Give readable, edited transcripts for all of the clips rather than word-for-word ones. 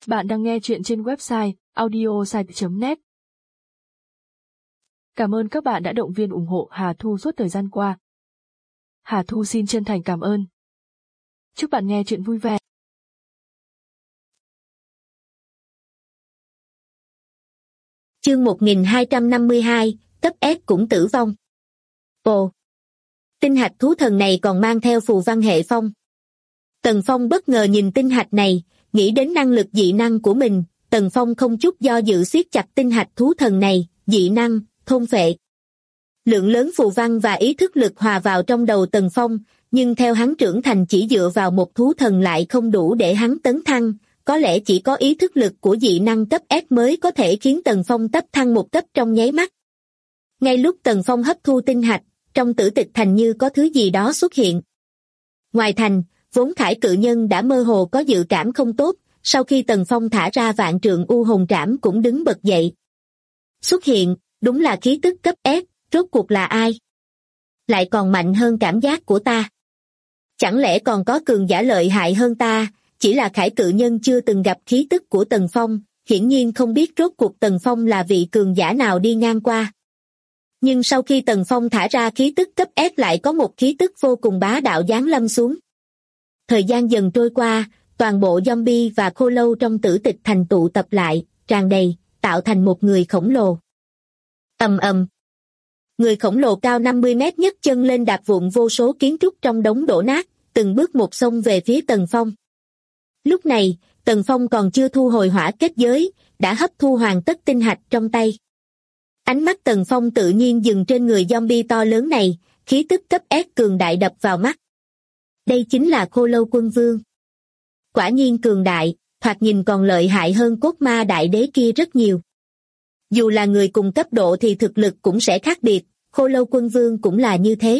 Bạn đang nghe chuyện trên website audiosite.net. Cảm ơn các bạn đã động viên ủng hộ Hà Thu suốt thời gian qua. Hà Thu xin chân thành cảm ơn. Chúc bạn nghe chuyện vui vẻ. Chương 1252, cấp S cũng tử vong. Ồ! Tinh hạch thú thần này còn mang theo phù văn hệ phong. Tần Phong bất ngờ nhìn tinh hạch này, nghĩ đến năng lực dị năng của mình, Tần Phong không chút do dự siết chặt tinh hạch thú thần này, dị năng, thôn phệ. Lượng lớn phù văn và ý thức lực hòa vào trong đầu Tần Phong, nhưng theo hắn trưởng thành chỉ dựa vào một thú thần lại không đủ để hắn tấn thăng, có lẽ chỉ có ý thức lực của dị năng cấp S mới có thể khiến Tần Phong tấp thăng một cấp trong nháy mắt. Ngay lúc Tần Phong hấp thu tinh hạch, trong Tử Tịch Thành như có thứ gì đó xuất hiện. Ngoài thành, vốn Khải cự nhân đã mơ hồ có dự cảm không tốt, sau khi Tần Phong thả ra vạn trượng u hồn trảm cũng đứng bật dậy. Xuất hiện, đúng là khí tức cấp S, rốt cuộc là ai? Lại còn mạnh hơn cảm giác của ta. Chẳng lẽ còn có cường giả lợi hại hơn ta, chỉ là Khải cự nhân chưa từng gặp khí tức của Tần Phong, hiển nhiên không biết rốt cuộc Tần Phong là vị cường giả nào đi ngang qua. Nhưng sau khi Tần Phong thả ra khí tức cấp S lại có một khí tức vô cùng bá đạo giáng lâm xuống. Thời gian dần trôi qua, toàn bộ zombie và khô lâu trong Tử Tịch Thành tụ tập lại, tràn đầy, tạo thành một người khổng lồ. Ầm ầm. Người khổng lồ cao 50 mét nhấc chân lên đạp vụn vô số kiến trúc trong đống đổ nát, từng bước một xông về phía Tần Phong. Lúc này, Tần Phong còn chưa thu hồi hỏa kết giới, đã hấp thu hoàn tất tinh hạch trong tay. Ánh mắt Tần Phong tự nhiên dừng trên người zombie to lớn này, khí tức cấp S cường đại đập vào mắt. Đây chính là Khô Lâu Quân Vương. Quả nhiên cường đại, thoạt nhìn còn lợi hại hơn Cốt Ma Đại Đế kia rất nhiều. Dù là người cùng cấp độ thì thực lực cũng sẽ khác biệt, Khô Lâu Quân Vương cũng là như thế.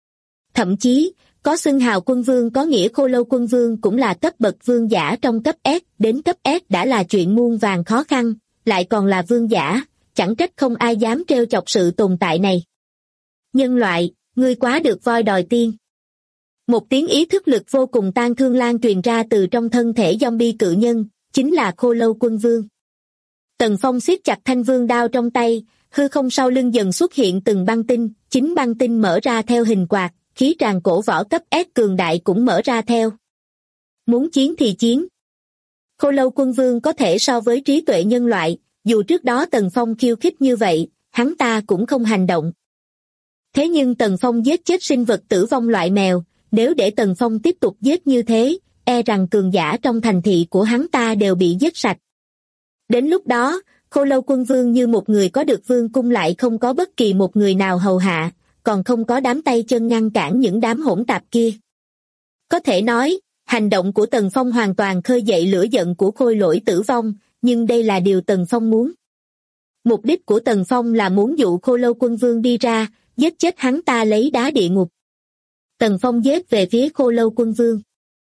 Thậm chí, có xưng hào quân vương có nghĩa Khô Lâu Quân Vương cũng là cấp bậc vương giả trong cấp S, đến cấp S đã là chuyện muôn vàn khó khăn, lại còn là vương giả, chẳng trách không ai dám trêu chọc sự tồn tại này. Nhân loại, ngươi quá được voi đòi tiên. Một tiếng ý thức lực vô cùng tan thương lan truyền ra từ trong thân thể zombie cự nhân, chính là Khô Lâu Quân Vương. Tần Phong siết chặt thanh vương đao trong tay, hư không sau lưng dần xuất hiện từng băng tinh, chính băng tinh mở ra theo hình quạt, khí tràn cổ võ cấp S cường đại cũng mở ra theo. Muốn chiến thì chiến. Khô Lâu Quân Vương có thể so với trí tuệ nhân loại, dù trước đó Tần Phong khiêu khích như vậy, hắn ta cũng không hành động. Thế nhưng Tần Phong giết chết sinh vật tử vong loại mèo, nếu để Tần Phong tiếp tục giết như thế, e rằng cường giả trong thành thị của hắn ta đều bị giết sạch. Đến lúc đó, Khô Lâu Quân Vương như một người có được vương cung lại không có bất kỳ một người nào hầu hạ, còn không có đám tay chân ngăn cản những đám hỗn tạp kia. Có thể nói, hành động của Tần Phong hoàn toàn khơi dậy lửa giận của khôi lỗi tử vong, nhưng đây là điều Tần Phong muốn. Mục đích của Tần Phong là muốn dụ Khô Lâu Quân Vương đi ra, giết chết hắn ta lấy đá địa ngục. Tần Phong giết về phía Khô Lâu Quân Vương.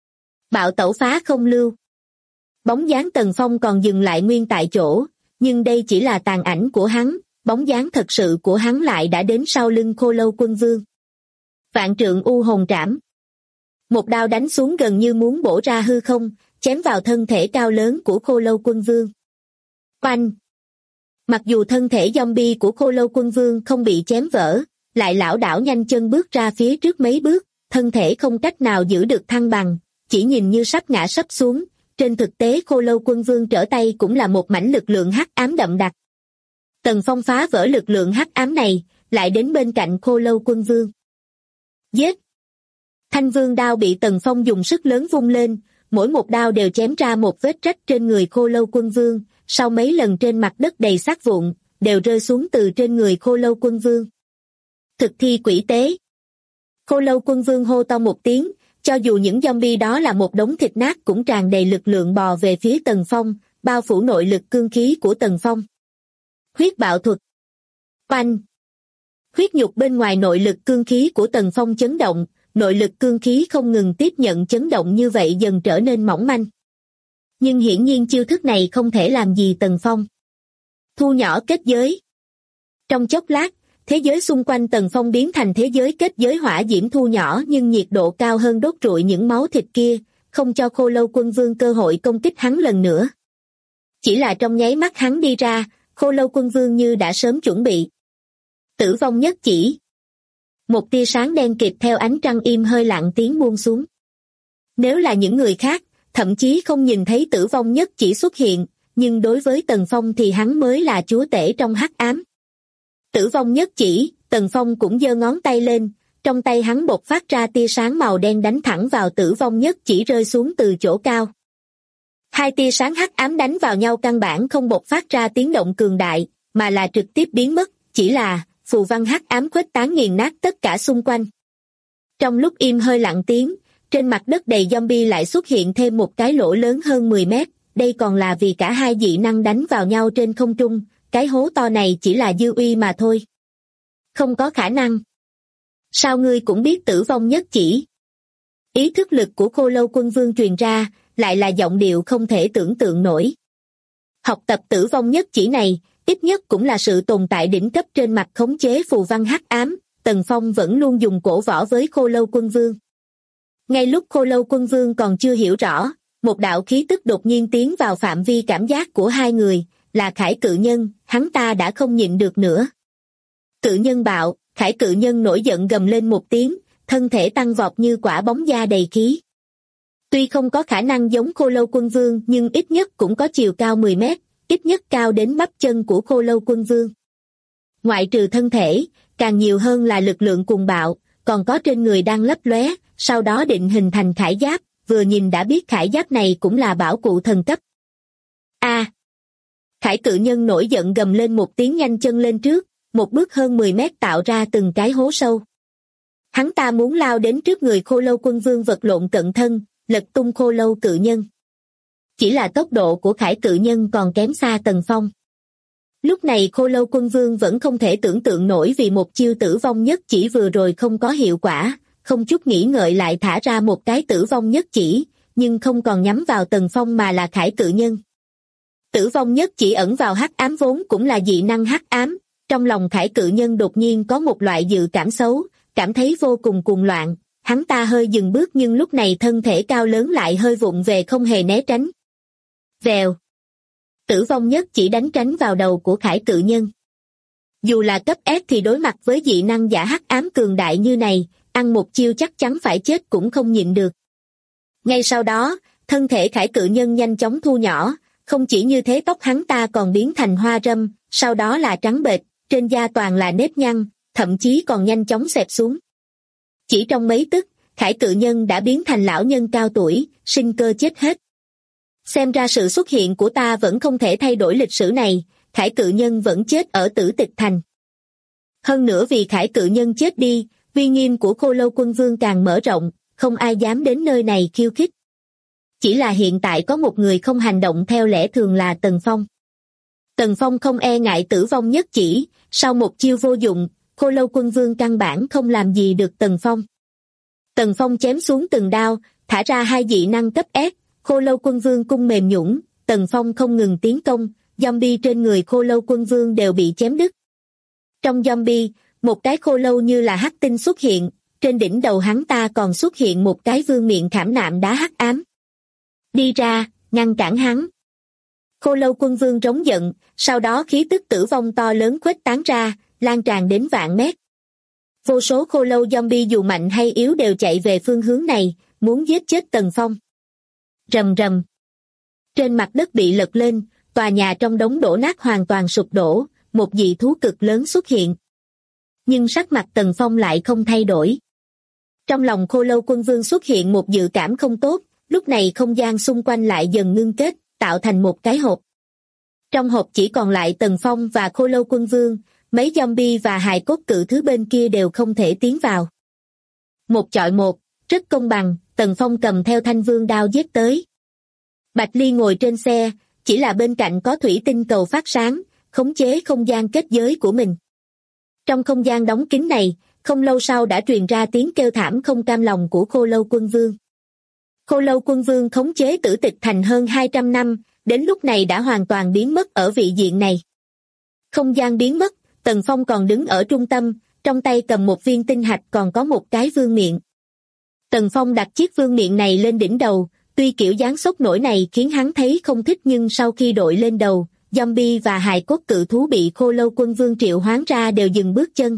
Bạo tẩu phá không lưu. Bóng dáng Tần Phong còn dừng lại nguyên tại chỗ, nhưng đây chỉ là tàn ảnh của hắn, bóng dáng thật sự của hắn lại đã đến sau lưng Khô Lâu Quân Vương. Vạn trượng u hồn trảm. Một đao đánh xuống gần như muốn bổ ra hư không, chém vào thân thể cao lớn của Khô Lâu Quân Vương. Oanh! Mặc dù thân thể zombie của Khô Lâu Quân Vương không bị chém vỡ, lại lảo đảo nhanh chân bước ra phía trước mấy bước, thân thể không cách nào giữ được thăng bằng, chỉ nhìn như sắp ngã sấp xuống. Trên thực tế Khô Lâu Quân Vương trở tay cũng là một mảnh lực lượng hắc ám đậm đặc. Tần Phong phá vỡ lực lượng hắc ám này, lại đến bên cạnh Khô Lâu Quân Vương. Giết! Thanh vương đao bị Tần Phong dùng sức lớn vung lên, mỗi một đao đều chém ra một vết rách trên người Khô Lâu Quân Vương, sau mấy lần trên mặt đất đầy xác vụn, đều rơi xuống từ trên người Khô Lâu Quân Vương. Thực thi quỷ tế. Khô Lâu Quân Vương hô to một tiếng, cho dù những zombie đó là một đống thịt nát cũng tràn đầy lực lượng bò về phía Tần Phong, bao phủ nội lực cương khí của Tần Phong. Huyết bạo thuật. Oanh! Huyết nhục bên ngoài nội lực cương khí của Tần Phong chấn động, nội lực cương khí không ngừng tiếp nhận chấn động như vậy dần trở nên mỏng manh. Nhưng hiển nhiên chiêu thức này không thể làm gì Tần Phong. Thu nhỏ kết giới. Trong chốc lát, thế giới xung quanh Tần Phong biến thành thế giới kết giới hỏa diễm thu nhỏ nhưng nhiệt độ cao hơn đốt trụi những máu thịt kia, không cho Khô Lâu Quân Vương cơ hội công kích hắn lần nữa. Chỉ là trong nháy mắt hắn đi ra, Khô Lâu Quân Vương như đã sớm chuẩn bị. Tử vong nhất chỉ. Một tia sáng đen kịt theo ánh trăng im hơi lặng tiếng buông xuống. Nếu là những người khác, thậm chí không nhìn thấy tử vong nhất chỉ xuất hiện, nhưng đối với Tần Phong thì hắn mới là chúa tể trong hắc ám. Tử vong nhất chỉ, Tần Phong cũng giơ ngón tay lên, trong tay hắn bộc phát ra tia sáng màu đen đánh thẳng vào tử vong nhất chỉ rơi xuống từ chỗ cao. Hai tia sáng hắc ám đánh vào nhau căn bản không bộc phát ra tiếng động cường đại, mà là trực tiếp biến mất, chỉ là phù văn hắc ám khuếch tán nghiền nát tất cả xung quanh. Trong lúc im hơi lặng tiếng, trên mặt đất đầy zombie lại xuất hiện thêm một cái lỗ lớn hơn 10 mét, đây còn là vì cả hai dị năng đánh vào nhau trên không trung, cái hố to này chỉ là dư uy mà thôi. Không có khả năng. Sao ngươi cũng biết tử vong nhất chỉ? Ý thức lực của Khô Lâu Quân Vương truyền ra, lại là giọng điệu không thể tưởng tượng nổi. Học tập tử vong nhất chỉ này, ít nhất cũng là sự tồn tại đỉnh cấp trên mặt khống chế phù văn hắc ám, Tần Phong vẫn luôn dùng cổ võ với Khô Lâu Quân Vương. Ngay lúc Khô Lâu Quân Vương còn chưa hiểu rõ, một đạo khí tức đột nhiên tiến vào phạm vi cảm giác của hai người, là Khải Cự Nhân, hắn ta đã không nhịn được nữa. Cự Nhân bạo, Khải Cự Nhân nổi giận gầm lên một tiếng, thân thể tăng vọt như quả bóng da đầy khí. Tuy không có khả năng giống Khô Lâu Quân Vương nhưng ít nhất cũng có chiều cao 10 mét, ít nhất cao đến bắp chân của Khô Lâu Quân Vương. Ngoại trừ thân thể, càng nhiều hơn là lực lượng cuồng bạo, còn có trên người đang lấp lóe, sau đó định hình thành khải giáp, vừa nhìn đã biết khải giáp này cũng là bảo cụ thần cấp. A! Khải Cự Nhân nổi giận gầm lên một tiếng nhanh chân lên trước, một bước hơn 10 mét tạo ra từng cái hố sâu. Hắn ta muốn lao đến trước người Khô Lâu Quân Vương vật lộn cận thân, lật tung Khô Lâu Cự Nhân. Chỉ là tốc độ của Khải Cự Nhân còn kém xa Tần Phong. Lúc này Khô Lâu Quân Vương vẫn không thể tưởng tượng nổi vì một chiêu tử vong nhất chỉ vừa rồi không có hiệu quả, không chút nghĩ ngợi lại thả ra một cái tử vong nhất chỉ, nhưng không còn nhắm vào Tần Phong mà là Khải Cự Nhân. Tử vong nhất chỉ ẩn vào hắc ám vốn cũng là dị năng hắc ám, trong lòng Khải Cự Nhân đột nhiên có một loại dự cảm xấu, cảm thấy vô cùng cuồng loạn, hắn ta hơi dừng bước nhưng lúc này thân thể cao lớn lại hơi vụng về không hề né tránh. Vèo. Tử vong nhất chỉ đánh tránh vào đầu của Khải Cự Nhân. Dù là cấp S thì đối mặt với dị năng giả hắc ám cường đại như này, ăn một chiêu chắc chắn phải chết cũng không nhịn được. Ngay sau đó, thân thể Khải Cự Nhân nhanh chóng thu nhỏ, không chỉ như thế tóc hắn ta còn biến thành hoa râm, sau đó là trắng bệch, trên da toàn là nếp nhăn, thậm chí còn nhanh chóng xẹp xuống. Chỉ trong mấy tức, Khải Cự Nhân đã biến thành lão nhân cao tuổi, sinh cơ chết hết. Xem ra sự xuất hiện của ta vẫn không thể thay đổi lịch sử này, Khải Cự Nhân vẫn chết ở Tử Tịch Thành. Hơn nữa vì Khải Cự Nhân chết đi, uy nghiêm của Khô Lâu Quân Vương càng mở rộng, không ai dám đến nơi này khiêu khích. Chỉ là hiện tại có một người không hành động theo lẽ thường là Tần Phong. Tần Phong không e ngại tử vong nhất chỉ, sau một chiêu vô dụng, Khô Lâu Quân Vương căn bản không làm gì được Tần Phong. Tần Phong chém xuống từng đao, thả ra hai dị năng cấp S, Khô Lâu Quân Vương cung mềm nhũn, Tần Phong không ngừng tiến công, zombie trên người Khô Lâu Quân Vương đều bị chém đứt. Trong zombie, một cái khô lâu như là hắc tinh xuất hiện, trên đỉnh đầu hắn ta còn xuất hiện một cái vương miệng khảm nạm đá hắc ám. Đi ra, ngăn cản hắn. Khô Lâu Quân Vương rống giận, sau đó khí tức tử vong to lớn khuếch tán ra, lan tràn đến vạn mét. Vô số khô lâu zombie dù mạnh hay yếu đều chạy về phương hướng này, muốn giết chết Tần Phong. Rầm rầm. Trên mặt đất bị lật lên, tòa nhà trong đống đổ nát hoàn toàn sụp đổ, một dị thú cực lớn xuất hiện. Nhưng sắc mặt Tần Phong lại không thay đổi. Trong lòng Khô Lâu Quân Vương xuất hiện một dự cảm không tốt, lúc này không gian xung quanh lại dần ngưng kết, tạo thành một cái hộp. Trong hộp chỉ còn lại Tần Phong và Khô Lâu Quân Vương, mấy zombie và hài cốt cự thứ bên kia đều không thể tiến vào. Một chọi một, rất công bằng, Tần Phong cầm theo thanh vương đao giết tới. Bạch Ly ngồi trên xe, chỉ là bên cạnh có thủy tinh cầu phát sáng, khống chế không gian kết giới của mình. Trong không gian đóng kín này, không lâu sau đã truyền ra tiếng kêu thảm không cam lòng của Khô Lâu Quân Vương. Khô Lâu Quân Vương khống chế Tử Tịch Thành hơn 200 năm, đến lúc này đã hoàn toàn biến mất ở vị diện này. Không gian biến mất, Tần Phong còn đứng ở trung tâm, trong tay cầm một viên tinh hạch còn có một cái vương miện. Tần Phong đặt chiếc vương miện này lên đỉnh đầu, Tuy kiểu dáng sốc nổi này khiến hắn thấy không thích nhưng sau khi đội lên đầu, zombie và hài cốt cự thú bị Khô Lâu Quân Vương triệu hoán ra đều dừng bước chân.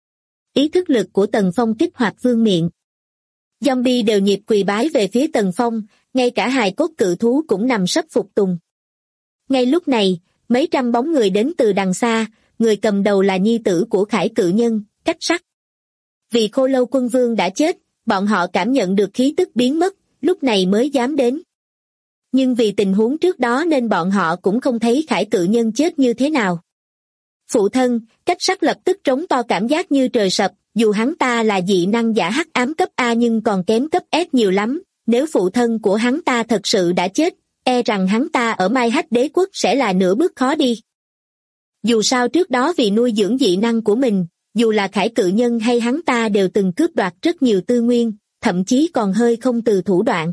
Ý thức lực của Tần Phong kích hoạt vương miện. Zombie đều nhịp quỳ bái về phía Tần Phong, ngay cả hài cốt cự thú cũng nằm sấp phục tùng. Ngay lúc này, mấy trăm bóng người đến từ đằng xa, người cầm đầu là nhi tử của Khải Cự Nhân, Cách Sắt. Vì Khô Lâu Quân Vương đã chết, bọn họ cảm nhận được khí tức biến mất, lúc này mới dám đến. Nhưng vì tình huống trước đó nên bọn họ cũng không thấy Khải Cự Nhân chết như thế nào. Phụ thân, Cách Sắt lập tức trống to cảm giác như trời sập, dù hắn ta là dị năng giả hắc ám cấp A nhưng còn kém cấp S nhiều lắm, nếu phụ thân của hắn ta thật sự đã chết, e rằng hắn ta ở Mai Hách Đế Quốc sẽ là nửa bước khó đi. Dù sao trước đó vì nuôi dưỡng dị năng của mình, dù là Khải Cự Nhân hay hắn ta đều từng cướp đoạt rất nhiều tư nguyên, thậm chí còn hơi không từ thủ đoạn.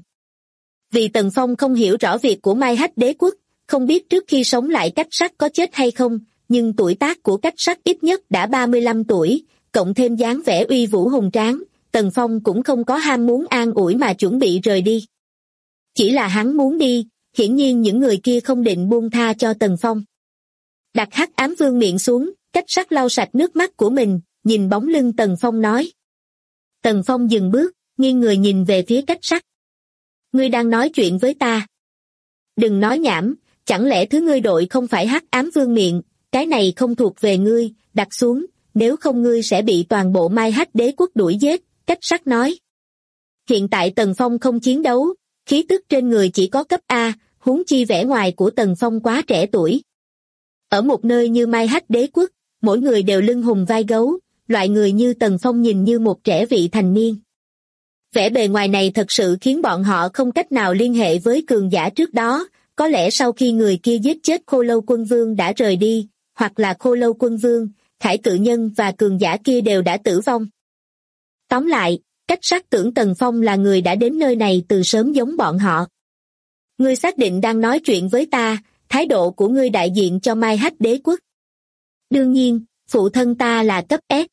Vì Tần Phong không hiểu rõ việc của Mai Hách Đế Quốc, không biết trước khi sống lại Cách Sắt có chết hay không, nhưng tuổi tác của Cách Sắt ít nhất đã 35 tuổi, cộng thêm dáng vẻ uy vũ hùng tráng, Tần Phong cũng không có ham muốn an ủi mà chuẩn bị rời đi. Chỉ là hắn muốn đi, hiển nhiên những người kia không định buông tha cho Tần Phong. Đặt hắc ám vương miệng xuống, Cách Sắt lau sạch nước mắt của mình, nhìn bóng lưng Tần Phong nói. Tần Phong dừng bước, nghiêng người nhìn về phía Cách Sắt. Ngươi đang nói chuyện với ta. Đừng nói nhảm, chẳng lẽ thứ ngươi đội không phải hắc ám vương miệng, cái này không thuộc về ngươi, đặt xuống, nếu không ngươi sẽ bị toàn bộ Mai Hách Đế Quốc đuổi giết, Cách Sắt nói. Hiện tại Tần Phong không chiến đấu, khí tức trên người chỉ có cấp A, huống chi vẻ ngoài của Tần Phong quá trẻ tuổi. Ở một nơi như Mai Hách Đế Quốc, mỗi người đều lưng hùm vai gấu, loại người như Tần Phong nhìn như một trẻ vị thành niên. Vẻ bề ngoài này thật sự khiến bọn họ không cách nào liên hệ với cường giả trước đó, có lẽ sau khi người kia giết chết Khô Lâu Quân Vương đã rời đi, hoặc là Khô Lâu Quân Vương, Khải Cự Nhân và cường giả kia đều đã tử vong. Tóm lại, Cách Sắt tưởng Tần Phong là người đã đến nơi này từ sớm giống bọn họ. Ngươi xác định đang nói chuyện với ta, thái độ của ngươi đại diện cho Mai Hách Đế Quốc. Đương nhiên, phụ thân ta là cấp S.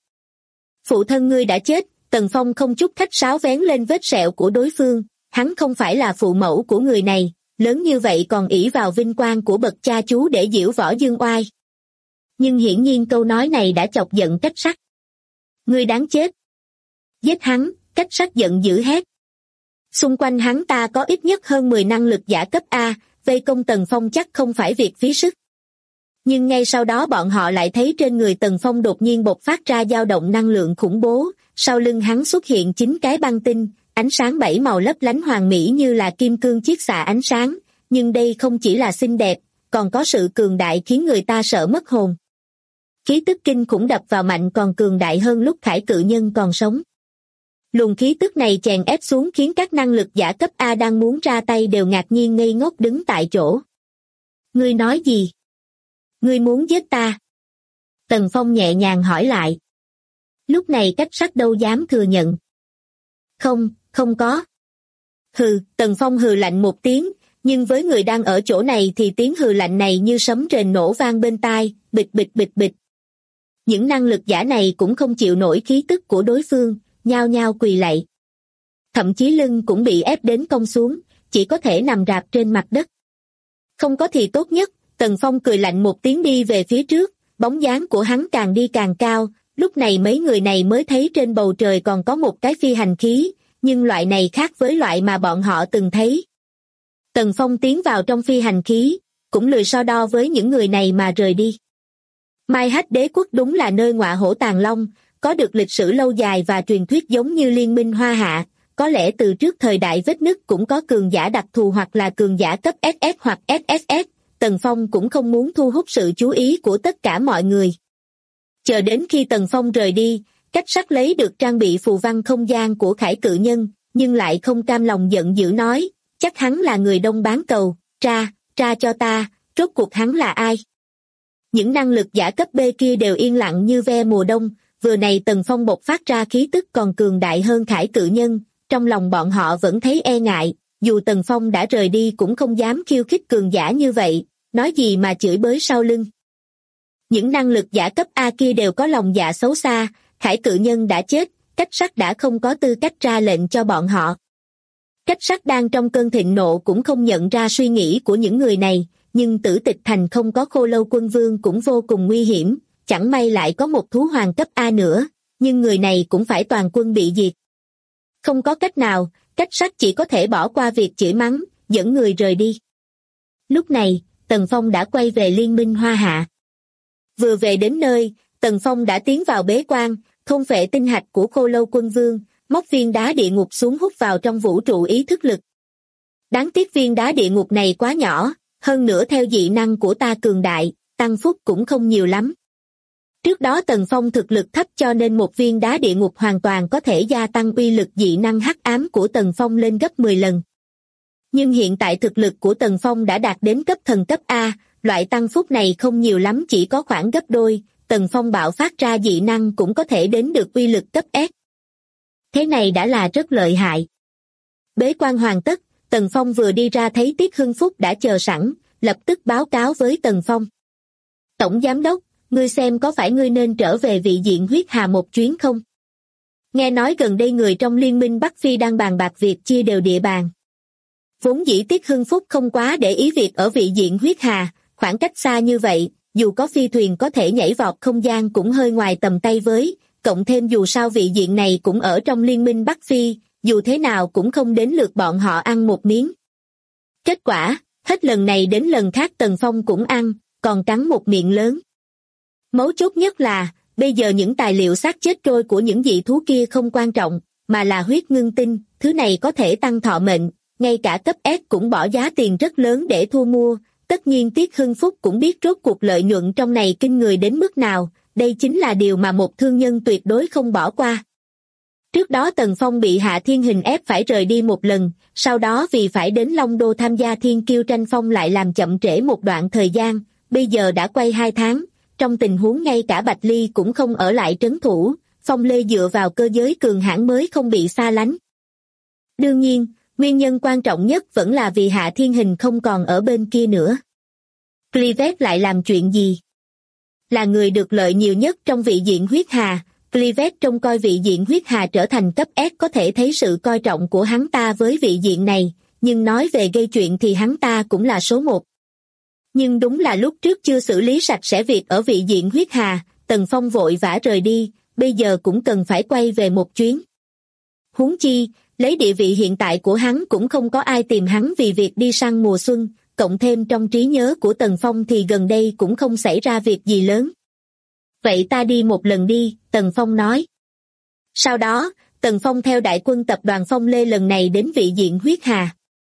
Phụ thân ngươi đã chết, Tần Phong không chút khách sáo vén lên vết sẹo của đối phương, hắn không phải là phụ mẫu của người này, lớn như vậy còn ỷ vào vinh quang của bậc cha chú để diễu võ dương oai. Nhưng hiển nhiên câu nói này đã chọc giận Cách Sắt. Ngươi đáng chết. Giết hắn, Cách Sắt giận dữ hét. Xung quanh hắn ta có ít nhất hơn 10 năng lực giả cấp A, vây công Tần Phong chắc không phải việc phí sức. Nhưng ngay sau đó bọn họ lại thấy trên người Tần Phong đột nhiên bộc phát ra dao động năng lượng khủng bố, sau lưng hắn xuất hiện 9 cái băng tinh, ánh sáng 7 màu lấp lánh hoàn mỹ như là kim cương chiết xạ ánh sáng, nhưng đây không chỉ là xinh đẹp, còn có sự cường đại khiến người ta sợ mất hồn. Khí tức kinh khủng đập vào mạnh còn cường đại hơn lúc Khải Cự Nhân còn sống. Luồng khí tức này chèn ép xuống khiến các năng lực giả cấp A đang muốn ra tay đều ngạc nhiên ngây ngốc đứng tại chỗ. Ngươi nói gì? Ngươi muốn giết ta? Tần Phong nhẹ nhàng hỏi lại. Lúc này Cách Sắt đâu dám thừa nhận. Không có. Hừ, Tần Phong hừ lạnh một tiếng, nhưng với người đang ở chỗ này thì tiếng hừ lạnh này như sấm rền nổ vang bên tai, bịch bịch bịch bịch. Những năng lực giả này cũng không chịu nổi khí tức của đối phương, nhao nhao quỳ lạy. Thậm chí lưng cũng bị ép đến cong xuống, chỉ có thể nằm rạp trên mặt đất. Không có thì tốt nhất, Tần Phong cười lạnh một tiếng đi về phía trước, bóng dáng của hắn càng đi càng cao, lúc này mấy người này mới thấy trên bầu trời còn có một cái phi hành khí, nhưng loại này khác với loại mà bọn họ từng thấy. Tần Phong tiến vào trong phi hành khí, cũng lười so đo với những người này mà rời đi. Mai Hách Đế Quốc đúng là nơi ngọa hổ tàng long, có được lịch sử lâu dài và truyền thuyết giống như Liên minh Hoa Hạ, có lẽ từ trước thời đại vết nứt cũng có cường giả đặc thù hoặc là cường giả cấp SS hoặc SSS, Tần Phong cũng không muốn thu hút sự chú ý của tất cả mọi người. Chờ đến khi Tần Phong rời đi, Cách Sắt lấy được trang bị phù văn không gian của Khải Cự Nhân, nhưng lại không cam lòng giận dữ nói, chắc hắn là người đông bán cầu, tra cho ta, rốt cuộc hắn là ai? Những năng lực giả cấp B kia đều yên lặng như ve mùa đông, vừa này Tần Phong bộc phát ra khí tức còn cường đại hơn Khải Cự Nhân, trong lòng bọn họ vẫn thấy e ngại, dù Tần Phong đã rời đi cũng không dám khiêu khích cường giả như vậy, nói gì mà chửi bới sau lưng. Những năng lực giả cấp A kia đều có lòng dạ xấu xa, Khải Cự Nhân đã chết, Cách Sắt đã không có tư cách ra lệnh cho bọn họ. Cách Sắt đang trong cơn thịnh nộ cũng không nhận ra suy nghĩ của những người này, nhưng Tử Tịch Thành không có Khô Lâu Quân Vương cũng vô cùng nguy hiểm, chẳng may lại có một thú hoàng cấp A nữa, nhưng người này cũng phải toàn quân bị diệt. Không có cách nào, Cách Sắt chỉ có thể bỏ qua việc chửi mắng, dẫn người rời đi. Lúc này, Tần Phong đã quay về Liên minh Hoa Hạ. Vừa về đến nơi, Tần Phong đã tiến vào bế quan, thôn phệ tinh hạch của Khô Lâu Quân Vương, móc viên đá địa ngục xuống hút vào trong vũ trụ ý thức lực. Đáng tiếc viên đá địa ngục này quá nhỏ, hơn nữa theo dị năng của ta cường đại, tăng phúc cũng không nhiều lắm. Trước đó Tần Phong thực lực thấp cho nên một viên đá địa ngục hoàn toàn có thể gia tăng uy lực dị năng hắc ám của Tần Phong lên gấp 10 lần. Nhưng hiện tại thực lực của Tần Phong đã đạt đến cấp thần cấp A, loại tăng phúc này không nhiều lắm chỉ có khoảng gấp đôi, Tần Phong bạo phát ra dị năng cũng có thể đến được uy lực cấp S. Thế này đã là rất lợi hại. Bế quan hoàn tất, Tần Phong vừa đi ra thấy Tiết Hưng Phúc đã chờ sẵn, lập tức báo cáo với Tần Phong. Tổng Giám đốc, ngươi xem có phải ngươi nên trở về vị diện huyết hà một chuyến không? Nghe nói gần đây người trong Liên minh Bắc Phi đang bàn bạc việc chia đều địa bàn. Vốn dĩ Tiết Hưng Phúc không quá để ý việc ở vị diện huyết hà, khoảng cách xa như vậy, dù có phi thuyền có thể nhảy vọt không gian cũng hơi ngoài tầm tay với, cộng thêm dù sao vị diện này cũng ở trong Liên minh Bắc Phi, dù thế nào cũng không đến lượt bọn họ ăn một miếng. Kết quả, hết lần này đến lần khác Tần Phong cũng ăn, còn cắn một miệng lớn. Mấu chốt nhất là, bây giờ những tài liệu xác chết trôi của những dị thú kia không quan trọng, mà là huyết ngưng tinh, thứ này có thể tăng thọ mệnh, ngay cả cấp S cũng bỏ giá tiền rất lớn để thu mua, tất nhiên Tiết Hưng Phúc cũng biết rốt cuộc lợi nhuận trong này kinh người đến mức nào, đây chính là điều mà một thương nhân tuyệt đối không bỏ qua. Trước đó Tần Phong bị Hạ Thiên Hình ép phải rời đi một lần, sau đó vì phải đến Long Đô tham gia Thiên Kiêu tranh phong lại làm chậm trễ một đoạn thời gian, bây giờ đã quay 2 tháng, trong tình huống ngay cả Bạch Ly cũng không ở lại trấn thủ, Phong Lê dựa vào cơ giới cường hãn mới không bị xa lánh. Đương nhiên, nguyên nhân quan trọng nhất vẫn là vì Hạ Thiên Hình không còn ở bên kia nữa. Clivet lại làm chuyện gì? Là người được lợi nhiều nhất trong vị diện huyết hà, Clivet trông coi vị diện huyết hà trở thành cấp S có thể thấy sự coi trọng của hắn ta với vị diện này, nhưng nói về gây chuyện thì hắn ta cũng là số 1. Nhưng đúng là lúc trước chưa xử lý sạch sẽ việc ở vị diện huyết hà, Tần Phong vội vã rời đi, bây giờ cũng cần phải quay về một chuyến. Huống chi, lấy địa vị hiện tại của hắn cũng không có ai tìm hắn vì việc đi săn mùa xuân, cộng thêm trong trí nhớ của Tần Phong thì gần đây cũng không xảy ra việc gì lớn. Vậy ta đi một lần đi, Tần Phong nói. Sau đó, Tần Phong theo đại quân tập đoàn Phong Lê lần này đến vị diện huyết hà.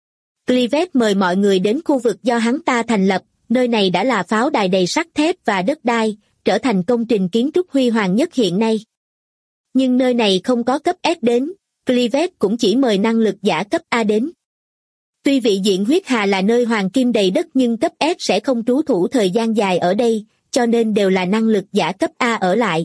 Clivet mời mọi người đến khu vực do hắn ta thành lập, nơi này đã là pháo đài đầy sắt thép và đất đai, trở thành công trình kiến trúc huy hoàng nhất hiện nay. Nhưng nơi này không có cấp S đến, Clivet cũng chỉ mời năng lực giả cấp A đến. Tuy vị diện huyết hà là nơi hoàng kim đầy đất nhưng cấp S sẽ không trú thủ thời gian dài ở đây, cho nên đều là năng lực giả cấp A ở lại.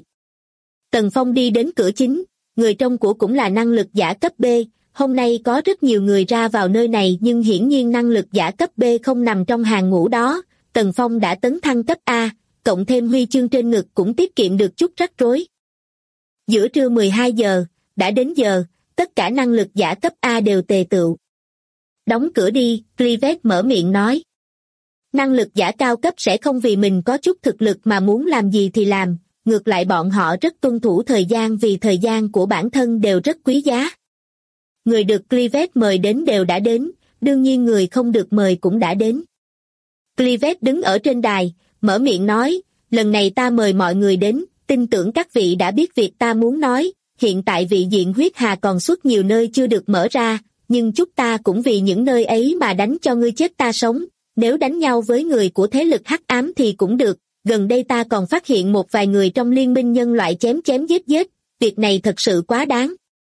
Tần Phong đi đến cửa chính, người trong của cũng là năng lực giả cấp B, hôm nay có rất nhiều người ra vào nơi này nhưng hiển nhiên năng lực giả cấp B không nằm trong hàng ngũ đó, Tần Phong đã tấn thăng cấp A, cộng thêm huy chương trên ngực cũng tiết kiệm được chút rắc rối. Giữa trưa 12 giờ, đã đến giờ, tất cả năng lực giả cấp A đều tề tựu. Đóng cửa đi, Clivet mở miệng nói. Năng lực giả cao cấp sẽ không vì mình có chút thực lực mà muốn làm gì thì làm, ngược lại bọn họ rất tuân thủ thời gian vì thời gian của bản thân đều rất quý giá. Người được Clivet mời đến đều đã đến, đương nhiên người không được mời cũng đã đến. Clivet đứng ở trên đài, mở miệng nói, lần này ta mời mọi người đến, tin tưởng các vị đã biết việc ta muốn nói, hiện tại vị diện huyết hà còn suốt nhiều nơi chưa được mở ra, nhưng chúng ta cũng vì những nơi ấy mà đánh cho ngươi chết ta sống, nếu đánh nhau với người của thế lực hắc ám thì cũng được, gần đây ta còn phát hiện một vài người trong liên minh nhân loại chém chém giết giết, việc này thật sự quá đáng.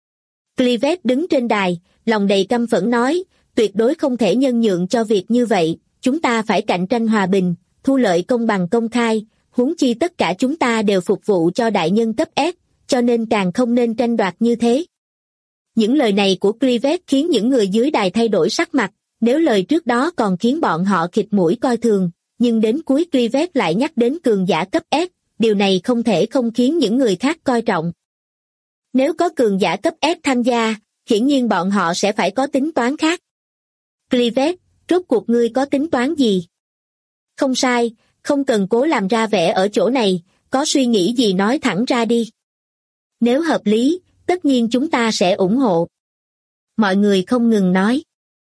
Clivet đứng trên đài, lòng đầy căm phẫn nói, tuyệt đối không thể nhân nhượng cho việc như vậy, chúng ta phải cạnh tranh hòa bình, thu lợi công bằng công khai, huống chi tất cả chúng ta đều phục vụ cho đại nhân cấp S, cho nên càng không nên tranh đoạt như thế. Những lời này của Clivet khiến những người dưới đài thay đổi sắc mặt, nếu lời trước đó còn khiến bọn họ khịt mũi coi thường, nhưng đến cuối Clivet lại nhắc đến cường giả cấp S, điều này không thể không khiến những người khác coi trọng. Nếu có cường giả cấp S tham gia, hiển nhiên bọn họ sẽ phải có tính toán khác. Clivet, rốt cuộc ngươi có tính toán gì? Không sai, không cần cố làm ra vẻ ở chỗ này, có suy nghĩ gì nói thẳng ra đi. Nếu hợp lý, tất nhiên chúng ta sẽ ủng hộ. Mọi người không ngừng nói.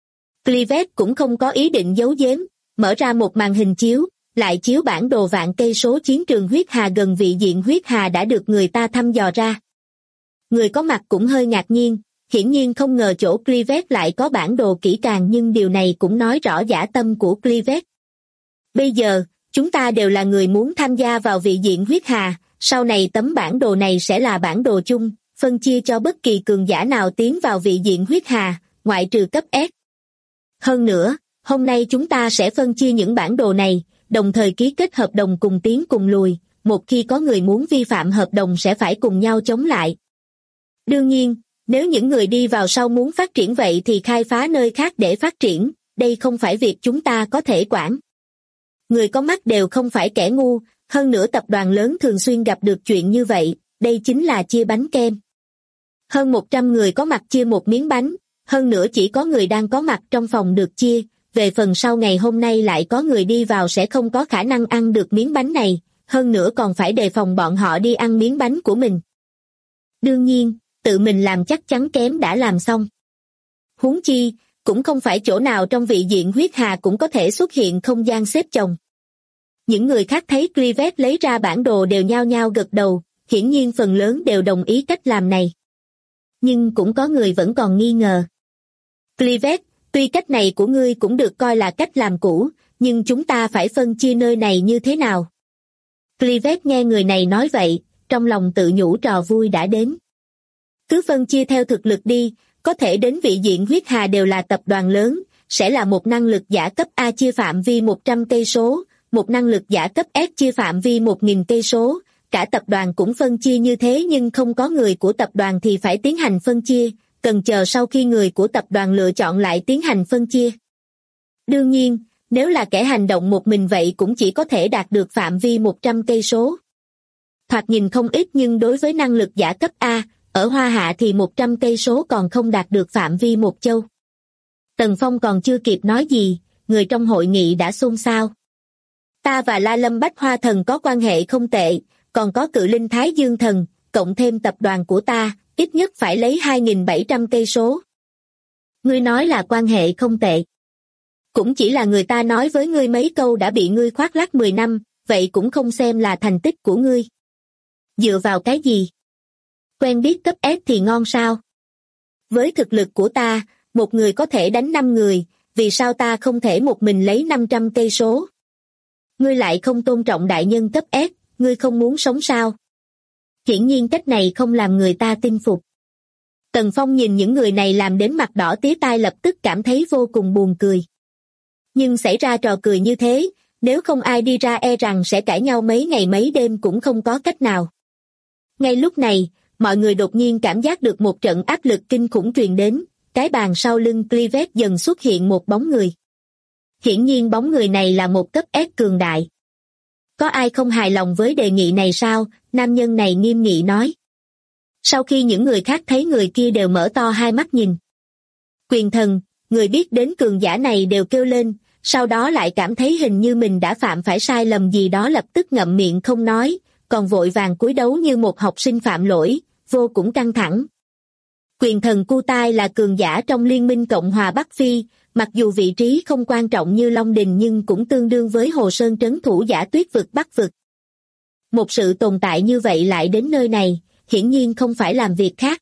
Clivet cũng không có ý định giấu giếm, mở ra một màn hình chiếu, lại chiếu bản đồ vạn cây số chiến trường huyết hà gần vị diện huyết hà đã được người ta thăm dò ra. Người có mặt cũng hơi ngạc nhiên, hiển nhiên không ngờ chỗ Clivet lại có bản đồ kỹ càng, nhưng điều này cũng nói rõ dã tâm của Clivet. Bây giờ, chúng ta đều là người muốn tham gia vào vị diện huyết hà, sau này tấm bản đồ này sẽ là bản đồ chung, phân chia cho bất kỳ cường giả nào tiến vào vị diện huyết hà, ngoại trừ cấp S. Hơn nữa, hôm nay chúng ta sẽ phân chia những bản đồ này, đồng thời ký kết hợp đồng cùng tiến cùng lùi, một khi có người muốn vi phạm hợp đồng sẽ phải cùng nhau chống lại. Đương nhiên, nếu những người đi vào sau muốn phát triển vậy thì khai phá nơi khác để phát triển, đây không phải việc chúng ta có thể quản. Người có mắt đều không phải kẻ ngu, hơn nữa tập đoàn lớn thường xuyên gặp được chuyện như vậy, đây chính là chia bánh kem. Hơn 100 người có mặt chia một miếng bánh, hơn nữa chỉ có người đang có mặt trong phòng được chia, về phần sau ngày hôm nay lại có người đi vào sẽ không có khả năng ăn được miếng bánh này, hơn nữa còn phải đề phòng bọn họ đi ăn miếng bánh của mình. Đương nhiên, tự mình làm chắc chắn kém đã làm xong. Huống chi, cũng không phải chỗ nào trong vị diện huyết hà cũng có thể xuất hiện không gian xếp chồng. Những người khác thấy Clivet lấy ra bản đồ đều nhao nhao gật đầu, hiển nhiên phần lớn đều đồng ý cách làm này. Nhưng cũng có người vẫn còn nghi ngờ. Clivet, tuy cách này của ngươi cũng được coi là cách làm cũ, nhưng chúng ta phải phân chia nơi này như thế nào? Clivet nghe người này nói vậy, trong lòng tự nhủ trò vui đã đến. Cứ phân chia theo thực lực đi, có thể đến vị diện huyết hà đều là tập đoàn lớn, sẽ là một năng lực giả cấp A chia phạm vi 100 cây số, một năng lực giả cấp S chia phạm vi 1000 cây số, cả tập đoàn cũng phân chia như thế, nhưng không có người của tập đoàn thì phải tiến hành phân chia, cần chờ sau khi người của tập đoàn lựa chọn lại tiến hành phân chia. Đương nhiên, nếu là kẻ hành động một mình vậy cũng chỉ có thể đạt được phạm vi 100 cây số. Thoạt nhìn không ít nhưng đối với năng lực giả cấp A, ở Hoa Hạ thì 100 cây số còn không đạt được phạm vi một châu. Tần Phong còn chưa kịp nói gì, người trong hội nghị đã xôn xao. Ta và La Lâm Bách Hoa Thần có quan hệ không tệ, còn có Cự Linh Thái Dương Thần, cộng thêm tập đoàn của ta, ít nhất phải lấy 2.700 cây số. Ngươi nói là quan hệ không tệ. Cũng chỉ là người ta nói với ngươi mấy câu đã bị ngươi khoác lác 10 năm, vậy cũng không xem là thành tích của ngươi. Dựa vào cái gì? Quen biết cấp S thì ngon sao? Với thực lực của ta, một người có thể đánh 5 người, vì sao ta không thể một mình lấy 500 cây số? Ngươi lại không tôn trọng đại nhân cấp S, ngươi không muốn sống sao? Hiển nhiên cách này không làm người ta tin phục. Tần Phong nhìn những người này làm đến mặt đỏ tía tai, lập tức cảm thấy vô cùng buồn cười. Nhưng xảy ra trò cười như thế, nếu không ai đi ra e rằng sẽ cãi nhau mấy ngày mấy đêm cũng không có cách nào. Ngay lúc này, mọi người đột nhiên cảm giác được một trận áp lực kinh khủng truyền đến, cái bàn sau lưng Clivet dần xuất hiện một bóng người. Hiển nhiên bóng người này là một cấp S cường đại. Có ai không hài lòng với đề nghị này sao? Nam nhân này nghiêm nghị nói. Sau khi những người khác thấy người kia đều mở to hai mắt nhìn. Quyền thần, người biết đến cường giả này đều kêu lên, sau đó lại cảm thấy hình như mình đã phạm phải sai lầm gì đó, lập tức ngậm miệng không nói, còn vội vàng cúi đấu như một học sinh phạm lỗi, vô cùng căng thẳng. Quyền thần Cu Tai là cường giả trong Liên minh Cộng hòa Bắc Phi, mặc dù vị trí không quan trọng như Long Đình nhưng cũng tương đương với Hồ Sơn trấn thủ giả Tuyết vực Bắc vực. Một sự tồn tại như vậy lại đến nơi này, hiển nhiên không phải làm việc khác.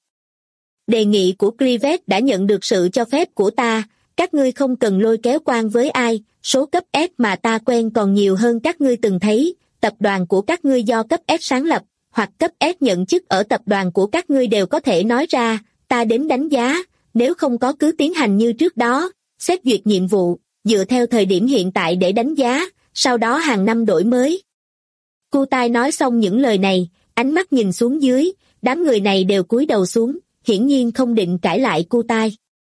Đề nghị của Clivet đã nhận được sự cho phép của ta, các ngươi không cần lôi kéo quan với ai, số cấp S mà ta quen còn nhiều hơn các ngươi từng thấy, tập đoàn của các ngươi do cấp S sáng lập, hoặc cấp S nhận chức ở tập đoàn của các ngươi đều có thể nói ra, ta đến đánh giá, nếu không có cứ tiến hành như trước đó, xét duyệt nhiệm vụ, dựa theo thời điểm hiện tại để đánh giá, sau đó hàng năm đổi mới. Cu Tai nói xong những lời này, ánh mắt nhìn xuống dưới, đám người này đều cúi đầu xuống, hiển nhiên không định cãi lại Cu Tai.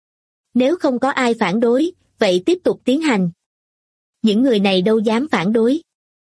Nếu không có ai phản đối, vậy tiếp tục tiến hành. Những người này đâu dám phản đối.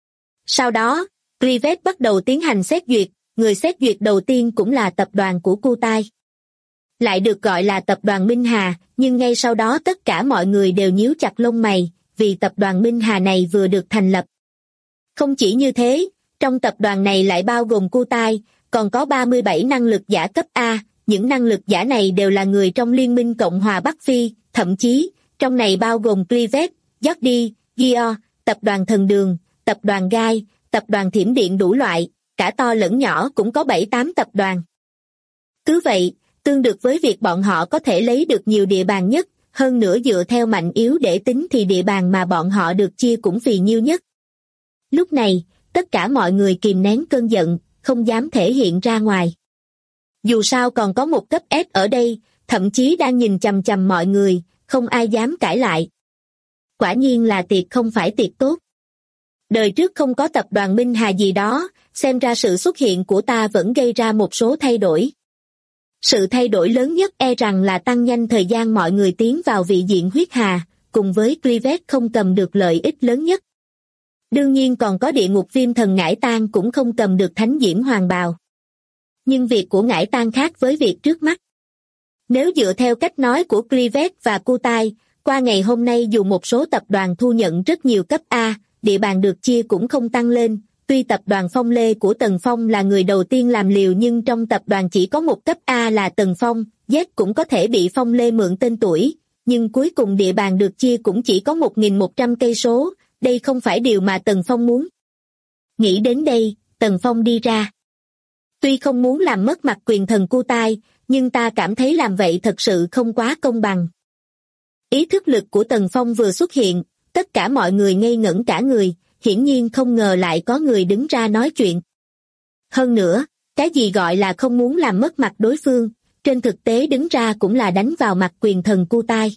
Sau đó, Clivet bắt đầu tiến hành xét duyệt, người xét duyệt đầu tiên cũng là tập đoàn của Cu Tai. Lại được gọi là tập đoàn Minh Hà, nhưng ngay sau đó tất cả mọi người đều nhíu chặt lông mày, vì tập đoàn Minh Hà này vừa được thành lập. Không chỉ như thế, trong tập đoàn này lại bao gồm Kutai, còn có 37 năng lực giả cấp A, những năng lực giả này đều là người trong Liên minh Cộng hòa Bắc Phi, thậm chí, trong này bao gồm Clivet, Jordi, Gio, tập đoàn Thần Đường, tập đoàn Gai, tập đoàn Thiểm Điện đủ loại, cả to lẫn nhỏ cũng có 7-8 tập đoàn. Cứ vậy, tương được với việc bọn họ có thể lấy được nhiều địa bàn nhất, hơn nữa dựa theo mạnh yếu để tính thì địa bàn mà bọn họ được chia cũng phì nhiêu nhất. Lúc này, tất cả mọi người kìm nén cơn giận, không dám thể hiện ra ngoài. Dù sao còn có một cấp S ở đây, thậm chí đang nhìn chằm chằm mọi người, không ai dám cãi lại. Quả nhiên là tiệc không phải tiệc tốt. Đời trước không có tập đoàn Minh Hà gì đó, xem ra sự xuất hiện của ta vẫn gây ra một số thay đổi. Sự thay đổi lớn nhất e rằng là tăng nhanh thời gian mọi người tiến vào vị diện huyết hà, cùng với Clivet không cầm được lợi ích lớn nhất. Đương nhiên còn có địa ngục viêm thần Ngải Tang cũng không cầm được thánh diễm hoàng bào. Nhưng việc của Ngải Tang khác với việc trước mắt. Nếu dựa theo cách nói của Clivet và Kutai, qua ngày hôm nay dù một số tập đoàn thu nhận rất nhiều cấp A, địa bàn được chia cũng không tăng lên. Tuy tập đoàn Phong Lê của Tần Phong là người đầu tiên làm liều nhưng trong tập đoàn chỉ có một cấp A là Tần Phong, Z cũng có thể bị Phong Lê mượn tên tuổi, nhưng cuối cùng địa bàn được chia cũng chỉ có 1.100 cây số, đây không phải điều mà Tần Phong muốn. Nghĩ đến đây, Tần Phong đi ra. Tuy không muốn làm mất mặt quyền thần Kutai, nhưng ta cảm thấy làm vậy thật sự không quá công bằng. Ý thức lực của Tần Phong vừa xuất hiện, tất cả mọi người ngây ngẩn cả người, hiển nhiên không ngờ lại có người đứng ra nói chuyện. Hơn nữa, cái gì gọi là không muốn làm mất mặt đối phương, trên thực tế đứng ra cũng là đánh vào mặt quyền thần Kutai.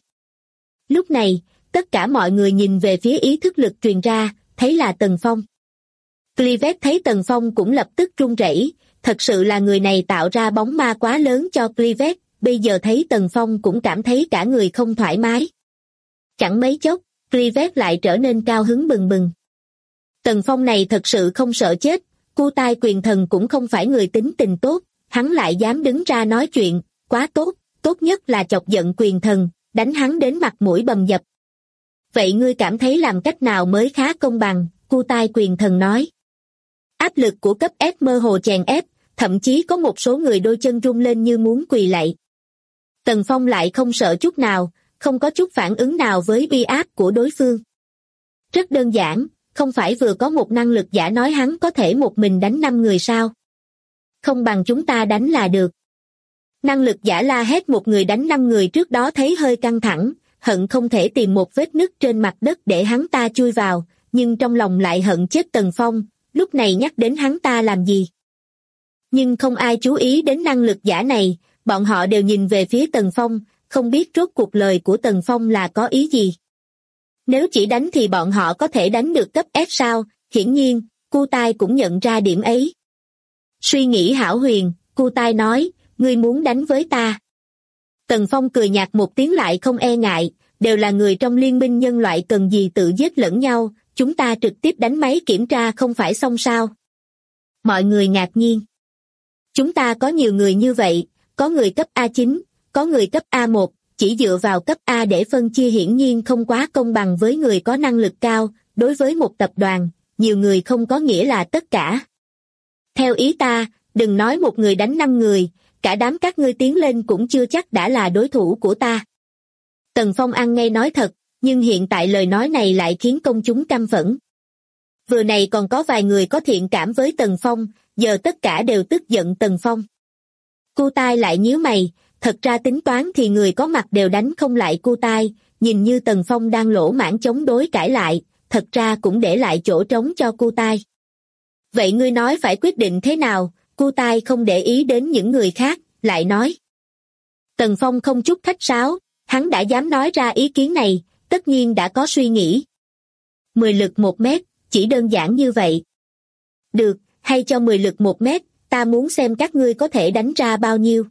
Lúc này, tất cả mọi người nhìn về phía ý thức lực truyền ra, thấy là Tần Phong. Clivet thấy Tần Phong cũng lập tức run rẩy, thật sự là người này tạo ra bóng ma quá lớn cho Clivet, bây giờ thấy Tần Phong cũng cảm thấy cả người không thoải mái. Chẳng mấy chốc, Clivet lại trở nên cao hứng bừng bừng. Tần Phong này thật sự không sợ chết, Kutai quyền thần cũng không phải người tính tình tốt, hắn lại dám đứng ra nói chuyện, quá tốt, tốt nhất là chọc giận quyền thần, đánh hắn đến mặt mũi bầm dập. Vậy ngươi cảm thấy làm cách nào mới khá công bằng, Kutai quyền thần nói. Áp lực của cấp S mơ hồ chèn ép, thậm chí có một số người đôi chân rung lên như muốn quỳ lạy. Tần Phong lại không sợ chút nào, không có chút phản ứng nào với uy áp của đối phương. Rất đơn giản, không phải vừa có một năng lực giả nói hắn có thể một mình đánh 5 người sao? Không bằng chúng ta đánh là được. Năng lực giả la hét một người đánh 5 người trước đó thấy hơi căng thẳng, hận không thể tìm một vết nứt trên mặt đất để hắn ta chui vào, nhưng trong lòng lại hận chết Tần Phong, lúc này nhắc đến hắn ta làm gì? Nhưng không ai chú ý đến năng lực giả này, bọn họ đều nhìn về phía Tần Phong, không biết rốt cuộc lời của Tần Phong là có ý gì. Nếu chỉ đánh thì bọn họ có thể đánh được cấp S sao? Hiển nhiên, Kutai cũng nhận ra điểm ấy. Suy nghĩ hão huyền, Kutai nói, ngươi muốn đánh với ta. Tần Phong cười nhạt một tiếng lại không e ngại, đều là người trong liên minh nhân loại cần gì tự giết lẫn nhau, chúng ta trực tiếp đánh máy kiểm tra không phải xong sao? Mọi người ngạc nhiên. Chúng ta có nhiều người như vậy, có người cấp A9, có người cấp A1, chỉ dựa vào cấp A để phân chia hiển nhiên không quá công bằng với người có năng lực cao, đối với một tập đoàn, nhiều người không có nghĩa là tất cả. Theo ý ta, đừng nói một người đánh 5 người, cả đám các ngươi tiến lên cũng chưa chắc đã là đối thủ của ta. Tần Phong ăn ngay nói thật, nhưng hiện tại lời nói này lại khiến công chúng căm phẫn. Vừa này còn có vài người có thiện cảm với Tần Phong, giờ tất cả đều tức giận Tần Phong. Kutai lại nhíu mày, thật ra tính toán thì người có mặt đều đánh không lại Kutai, nhìn như Tần Phong đang lỗ mãng chống đối cãi lại, thật ra cũng để lại chỗ trống cho Kutai. Vậy ngươi nói phải quyết định thế nào? Kutai không để ý đến những người khác, lại nói. Tần Phong không chút khách sáo, hắn đã dám nói ra ý kiến này, tất nhiên đã có suy nghĩ. 10 lực 1 mét, chỉ đơn giản như vậy. Được, hay cho 10 lực 1 mét, ta muốn xem các ngươi có thể đánh ra bao nhiêu.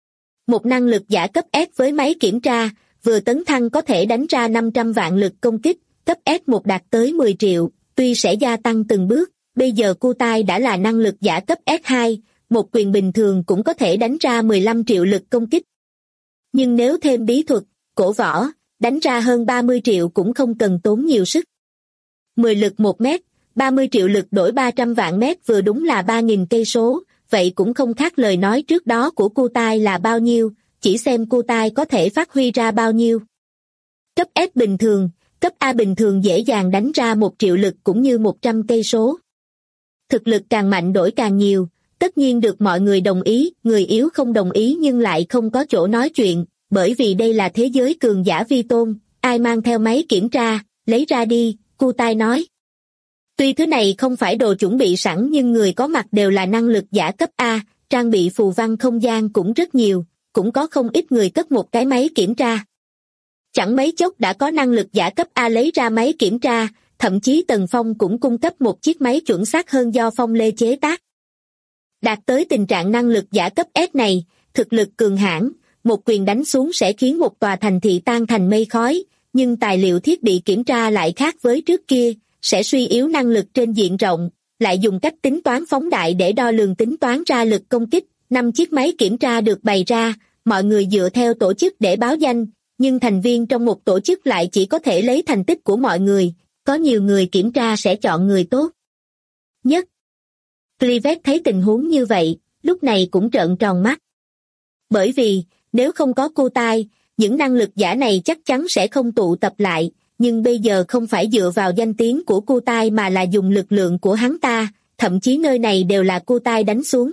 Một năng lực giả cấp S với máy kiểm tra, vừa tấn thăng có thể đánh ra 500 vạn lực công kích, cấp S1 đạt tới 10 triệu, tuy sẽ gia tăng từng bước, bây giờ Kutai đã là năng lực giả cấp S2, một quyền bình thường cũng có thể đánh ra 15 triệu lực công kích. Nhưng nếu thêm bí thuật, cổ võ, đánh ra hơn 30 triệu cũng không cần tốn nhiều sức. 10 lực 1 mét, 30 triệu lực đổi 300 vạn mét vừa đúng là 3.000 cây số, vậy cũng không khác lời nói trước đó của Cu Tai là bao nhiêu, chỉ xem Cu Tai có thể phát huy ra bao nhiêu. Cấp S bình thường, cấp A bình thường dễ dàng đánh ra 1 triệu lực cũng như 100 cây số. Thực lực càng mạnh đổi càng nhiều, tất nhiên được mọi người đồng ý, người yếu không đồng ý nhưng lại không có chỗ nói chuyện, bởi vì đây là thế giới cường giả vi tôn, ai mang theo máy kiểm tra, lấy ra đi, Cu Tai nói. Tuy thứ này không phải đồ chuẩn bị sẵn nhưng người có mặt đều là năng lực giả cấp A, trang bị phù văn không gian cũng rất nhiều, cũng có không ít người cất một cái máy kiểm tra. Chẳng mấy chốc đã có năng lực giả cấp A lấy ra máy kiểm tra, thậm chí Tần Phong cũng cung cấp một chiếc máy chuẩn xác hơn do Phong Lê chế tác. Đạt tới tình trạng năng lực giả cấp S này, thực lực cường hãn, một quyền đánh xuống sẽ khiến một tòa thành thị tan thành mây khói, nhưng tài liệu thiết bị kiểm tra lại khác với trước kia, sẽ suy yếu năng lực trên diện rộng, lại dùng cách tính toán phóng đại để đo lường tính toán ra lực công kích. 5 chiếc máy kiểm tra được bày ra, mọi người dựa theo tổ chức để báo danh, nhưng thành viên trong một tổ chức lại chỉ có thể lấy thành tích của mọi người, có nhiều người kiểm tra sẽ chọn người tốt nhất. Clivet thấy tình huống như vậy, lúc này cũng trợn tròn mắt. Bởi vì, nếu không có Cu Tai, những năng lực giả này chắc chắn sẽ không tụ tập lại, nhưng bây giờ không phải dựa vào danh tiếng của Cu Tai mà là dùng lực lượng của hắn ta, thậm chí nơi này đều là Cu Tai đánh xuống.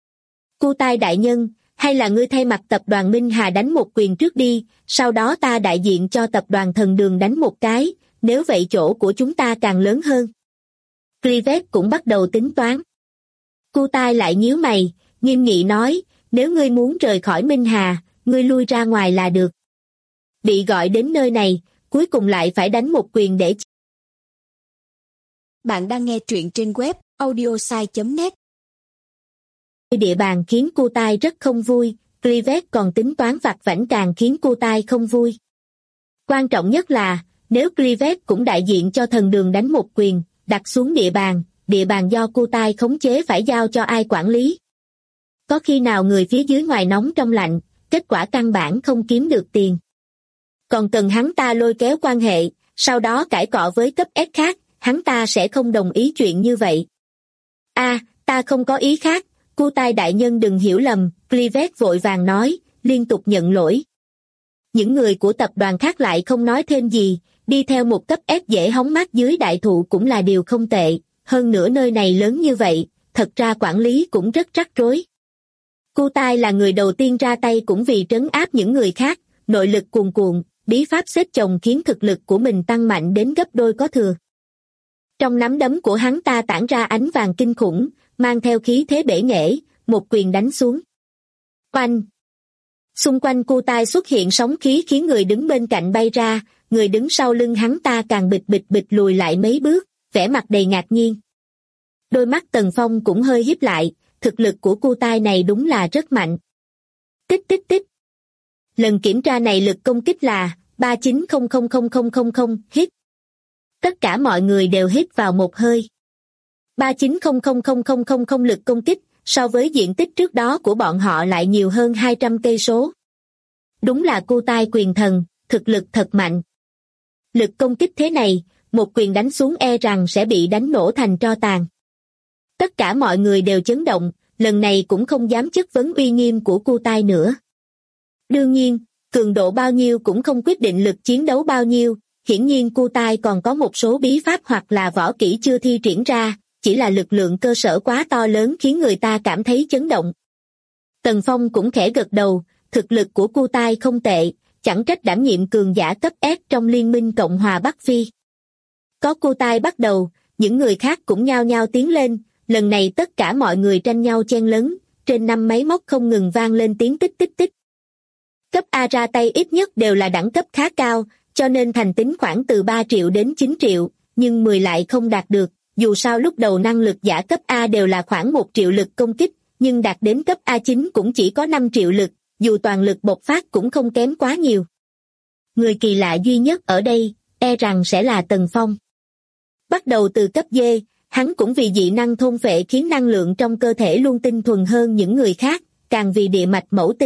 Cu Tai đại nhân, hay là ngươi thay mặt tập đoàn Minh Hà đánh một quyền trước đi, sau đó ta đại diện cho tập đoàn Thần Đường đánh một cái, nếu vậy chỗ của chúng ta càng lớn hơn. Clivet cũng bắt đầu tính toán. Cu Tai lại nhíu mày, nghiêm nghị nói, nếu ngươi muốn rời khỏi Minh Hà, ngươi lui ra ngoài là được. Bị gọi đến nơi này, cuối cùng lại phải đánh một quyền để... Bạn đang nghe truyện trên web audiosai.net. Địa bàn khiến Cu Tai rất không vui, Clivet còn tính toán vặt vãnh càng khiến Cu Tai không vui. Quan trọng nhất là, nếu Clivet cũng đại diện cho Thần Đường đánh một quyền, đặt xuống địa bàn do Cu Tai khống chế phải giao cho ai quản lý. Có khi nào người phía dưới ngoài nóng trong lạnh, kết quả căn bản không kiếm được tiền. Còn cần hắn ta lôi kéo quan hệ, sau đó cãi cọ với cấp S khác, hắn ta sẽ không đồng ý chuyện như vậy. Ta không có ý khác, Cu Tai đại nhân đừng hiểu lầm, Clivet vội vàng nói, liên tục nhận lỗi. Những người của tập đoàn khác lại không nói thêm gì, đi theo một cấp S dễ hóng mát dưới đại thụ cũng là điều không tệ, hơn nữa nơi này lớn như vậy, thật ra quản lý cũng rất rắc rối. Cu Tai là người đầu tiên ra tay cũng vì trấn áp những người khác, nội lực cuồn cuộn, bí pháp xếp chồng khiến thực lực của mình tăng mạnh đến gấp đôi có thừa. Trong nắm đấm của hắn ta tản ra ánh vàng kinh khủng, mang theo khí thế bể nghệ, một quyền đánh xuống. Oanh! Xung quanh Cu Tai xuất hiện sóng khí khiến người đứng bên cạnh bay ra, người đứng sau lưng hắn ta càng bịch bịch lùi lại mấy bước, vẻ mặt đầy ngạc nhiên. Đôi mắt Tần Phong cũng hơi híp lại, thực lực của Cu Tai này đúng là rất mạnh. Tích tích tích. Lần kiểm tra này lực công kích là 390000 hít. Tất cả mọi người đều hít vào một hơi. 390000 lực công kích, so với diện tích trước đó của bọn họ lại nhiều hơn 200 cây số. Đúng là Cu Tai quyền thần, thực lực thật mạnh. Lực công kích thế này, một quyền đánh xuống e rằng sẽ bị đánh nổ thành tro tàn. Tất cả mọi người đều chấn động, lần này cũng không dám chất vấn uy nghiêm của Cu Tai nữa. Đương nhiên, cường độ bao nhiêu cũng không quyết định lực chiến đấu bao nhiêu, hiển nhiên Cu Tai còn có một số bí pháp hoặc là võ kỹ chưa thi triển ra, chỉ là lực lượng cơ sở quá to lớn khiến người ta cảm thấy chấn động. Tần Phong cũng khẽ gật đầu, thực lực của Cu Tai không tệ, chẳng trách đảm nhiệm cường giả cấp S trong Liên minh Cộng hòa Bắc Phi. Có Cu Tai bắt đầu, những người khác cũng nhao nhao tiến lên, lần này tất cả mọi người tranh nhau chen lấn, trên 5 máy móc không ngừng vang lên tiếng tích tích tích. Cấp A ra tay ít nhất đều là đẳng cấp khá cao, cho nên thành tính khoảng từ 3 triệu đến 9 triệu, nhưng 10 lại không đạt được, dù sao lúc đầu năng lực giả cấp A đều là khoảng 1 triệu lực công kích, nhưng đạt đến cấp A9 cũng chỉ có 5 triệu lực, dù toàn lực bộc phát cũng không kém quá nhiều. Người kỳ lạ duy nhất ở đây, e rằng sẽ là Tần Phong. Bắt đầu từ cấp D, hắn cũng vì dị năng thôn phệ khiến năng lượng trong cơ thể luôn tinh thuần hơn những người khác, càng vì địa mạch mẫu tinh,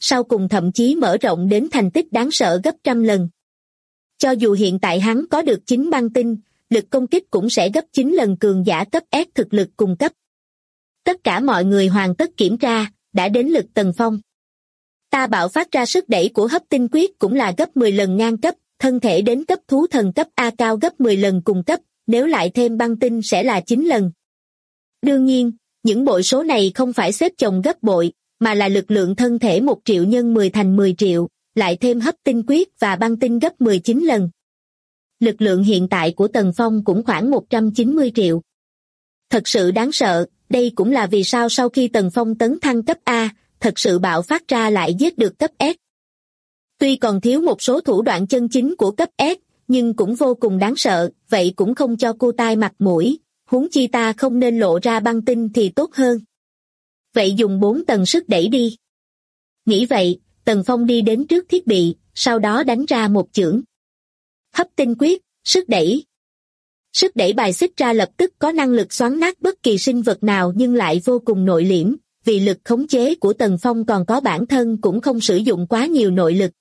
sau cùng thậm chí mở rộng đến thành tích đáng sợ gấp trăm lần. Cho dù hiện tại hắn có được 9 băng tinh, lực công kích cũng sẽ gấp 9 lần cường giả cấp S thực lực cùng cấp. Tất cả mọi người hoàn tất kiểm tra, đã đến lượt Tần Phong. Ta bạo phát ra sức đẩy của hấp tinh quyết cũng là gấp 10 lần ngang cấp, thân thể đến cấp thú thần cấp A cao gấp 10 lần cùng cấp, nếu lại thêm băng tinh sẽ là 9 lần. Đương nhiên, những bội số này không phải xếp chồng gấp bội, mà là lực lượng thân thể 1 triệu nhân 10 thành 10 triệu, lại thêm hấp tinh quyết và băng tinh gấp 19 lần. Lực lượng hiện tại của Tần Phong cũng khoảng 190 triệu. Thật sự đáng sợ, đây cũng là vì sao sau khi Tần Phong tấn thăng cấp A, thật sự bạo phát ra lại giết được cấp S. Tuy còn thiếu một số thủ đoạn chân chính của cấp S, nhưng cũng vô cùng đáng sợ, vậy cũng không cho cô tai mặt mũi, huống chi ta không nên lộ ra băng tinh thì tốt hơn. Vậy dùng 4 tầng sức đẩy đi. Nghĩ vậy, Tần Phong đi đến trước thiết bị, sau đó đánh ra một chưởng. Hấp tinh quyết, sức đẩy. Sức đẩy bài xích ra lập tức có năng lực xoắn nát bất kỳ sinh vật nào nhưng lại vô cùng nội liễm, vì lực khống chế của Tần Phong còn có bản thân cũng không sử dụng quá nhiều nội lực.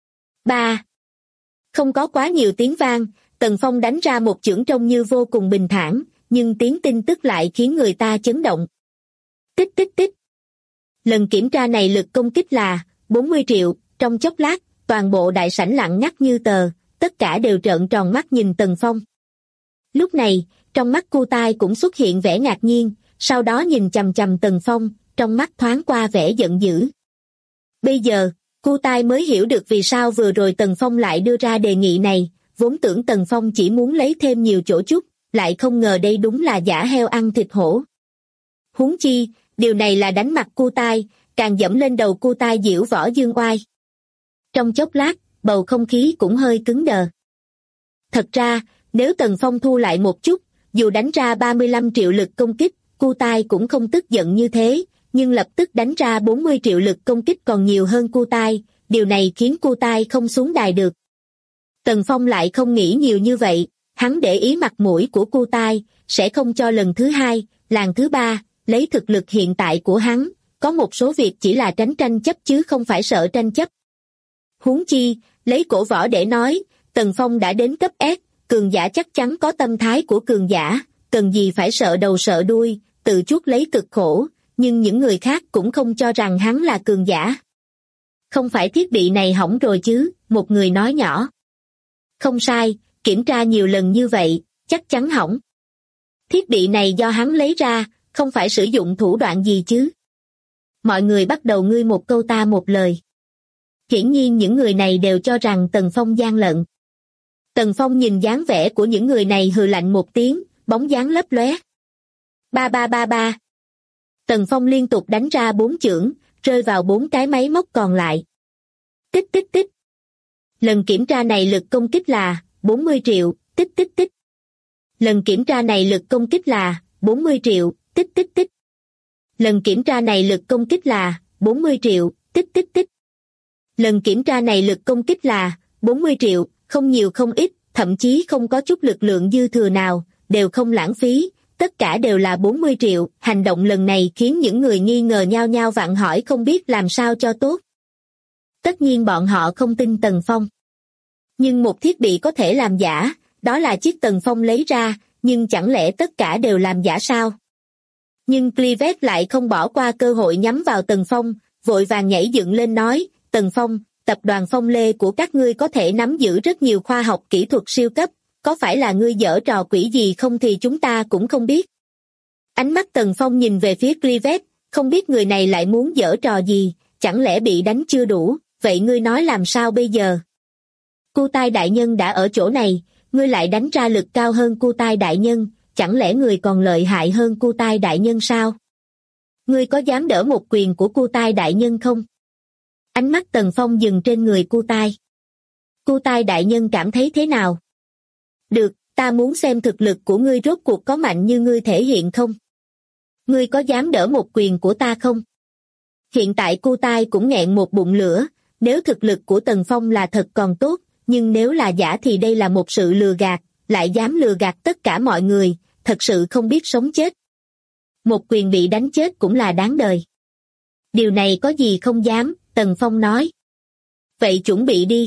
3. Không có quá nhiều tiếng vang, Tần Phong đánh ra một chưởng trông như vô cùng bình thản, nhưng tiếng tin tức lại khiến người ta chấn động. Tích tích tích. Lần kiểm tra này lực công kích là 40 triệu, trong chốc lát, toàn bộ đại sảnh lặng ngắt như tờ, tất cả đều trợn tròn mắt nhìn Tần Phong. Lúc này, trong mắt Cu Tai cũng xuất hiện vẻ ngạc nhiên, sau đó nhìn chằm chằm Tần Phong, trong mắt thoáng qua vẻ giận dữ. Bây giờ, Cu Tai mới hiểu được vì sao vừa rồi Tần Phong lại đưa ra đề nghị này, vốn tưởng Tần Phong chỉ muốn lấy thêm nhiều chỗ chút, lại không ngờ đây đúng là giả heo ăn thịt hổ. Huống chi, điều này là đánh mặt Cu Tai, càng dẫm lên đầu Cu Tai diễu võ dương oai. Trong chốc lát, bầu không khí cũng hơi cứng đờ. Thật ra, nếu Tần Phong thu lại một chút, dù đánh ra 35 triệu lực công kích, Cu Tai cũng không tức giận như thế, nhưng lập tức đánh ra 40 triệu lực công kích còn nhiều hơn Cu Tai, điều này khiến Cu Tai không xuống đài được. Tần Phong lại không nghĩ nhiều như vậy, hắn để ý mặt mũi của Cu Tai, sẽ không cho lần thứ 2, làn thứ 3, lấy thực lực hiện tại của hắn, có một số việc chỉ là tránh tranh chấp chứ không phải sợ tranh chấp. Huống chi, lấy cổ võ để nói, Tần Phong đã đến cấp S, cường giả chắc chắn có tâm thái của cường giả, cần gì phải sợ đầu sợ đuôi, tự chuốc lấy cực khổ, nhưng những người khác cũng không cho rằng hắn là cường giả. Không phải thiết bị này hỏng rồi chứ, một người nói nhỏ. Không sai, kiểm tra nhiều lần như vậy, chắc chắn hỏng. Thiết bị này do hắn lấy ra, không phải sử dụng thủ đoạn gì chứ. Mọi người bắt đầu ngươi một câu ta một lời. Hiển nhiên những người này đều cho rằng Tần Phong gian lận. Tần Phong nhìn dáng vẻ của những người này hừ lạnh một tiếng, bóng dáng lấp lóe. Ba ba ba ba. Tần Phong liên tục đánh ra 4 chưởng, rơi vào 4 cái máy móc còn lại. Tích tích tích. Lần kiểm tra này lực công kích là 40 triệu, tích tích tích. Lần kiểm tra này lực công kích là 40 triệu, tích tích tích. Lần kiểm tra này lực công kích là 40 triệu, tích tích tích. Lần kiểm tra này lực công kích là 40 triệu, không nhiều không ít, thậm chí không có chút lực lượng dư thừa nào, đều không lãng phí, tất cả đều là 40 triệu. Hành động lần này khiến những người nghi ngờ nhao nhao vặn hỏi không biết làm sao cho tốt. Tất nhiên bọn họ không tin Tần Phong. Nhưng một thiết bị có thể làm giả, đó là chiếc Tần Phong lấy ra, nhưng chẳng lẽ tất cả đều làm giả sao? Nhưng Clivet lại không bỏ qua cơ hội nhắm vào Tần Phong, vội vàng nhảy dựng lên nói, Tần Phong, tập đoàn Phong Lê của các ngươi có thể nắm giữ rất nhiều khoa học kỹ thuật siêu cấp, có phải là ngươi giở trò quỷ gì không thì chúng ta cũng không biết. Ánh mắt Tần Phong nhìn về phía Clivet, không biết người này lại muốn giở trò gì, chẳng lẽ bị đánh chưa đủ, vậy ngươi nói làm sao bây giờ? Cu Tai đại nhân đã ở chỗ này, ngươi lại đánh ra lực cao hơn Cu Tai đại nhân, chẳng lẽ người còn lợi hại hơn Cu Tai đại nhân sao? Ngươi có dám đỡ một quyền của Cu Tai đại nhân không? Ánh mắt Tần Phong dừng trên người Cu Tai. Cu Tai đại nhân cảm thấy thế nào? Được, ta muốn xem thực lực của ngươi rốt cuộc có mạnh như ngươi thể hiện không? Ngươi có dám đỡ một quyền của ta không? Hiện tại Cu Tai cũng nghẹn một bụng lửa, nếu thực lực của Tần Phong là thật còn tốt, nhưng nếu là giả thì đây là một sự lừa gạt, lại dám lừa gạt tất cả mọi người, thật sự không biết sống chết. Một quyền bị đánh chết cũng là đáng đời. Điều này có gì không dám, Tần Phong nói. Vậy chuẩn bị đi.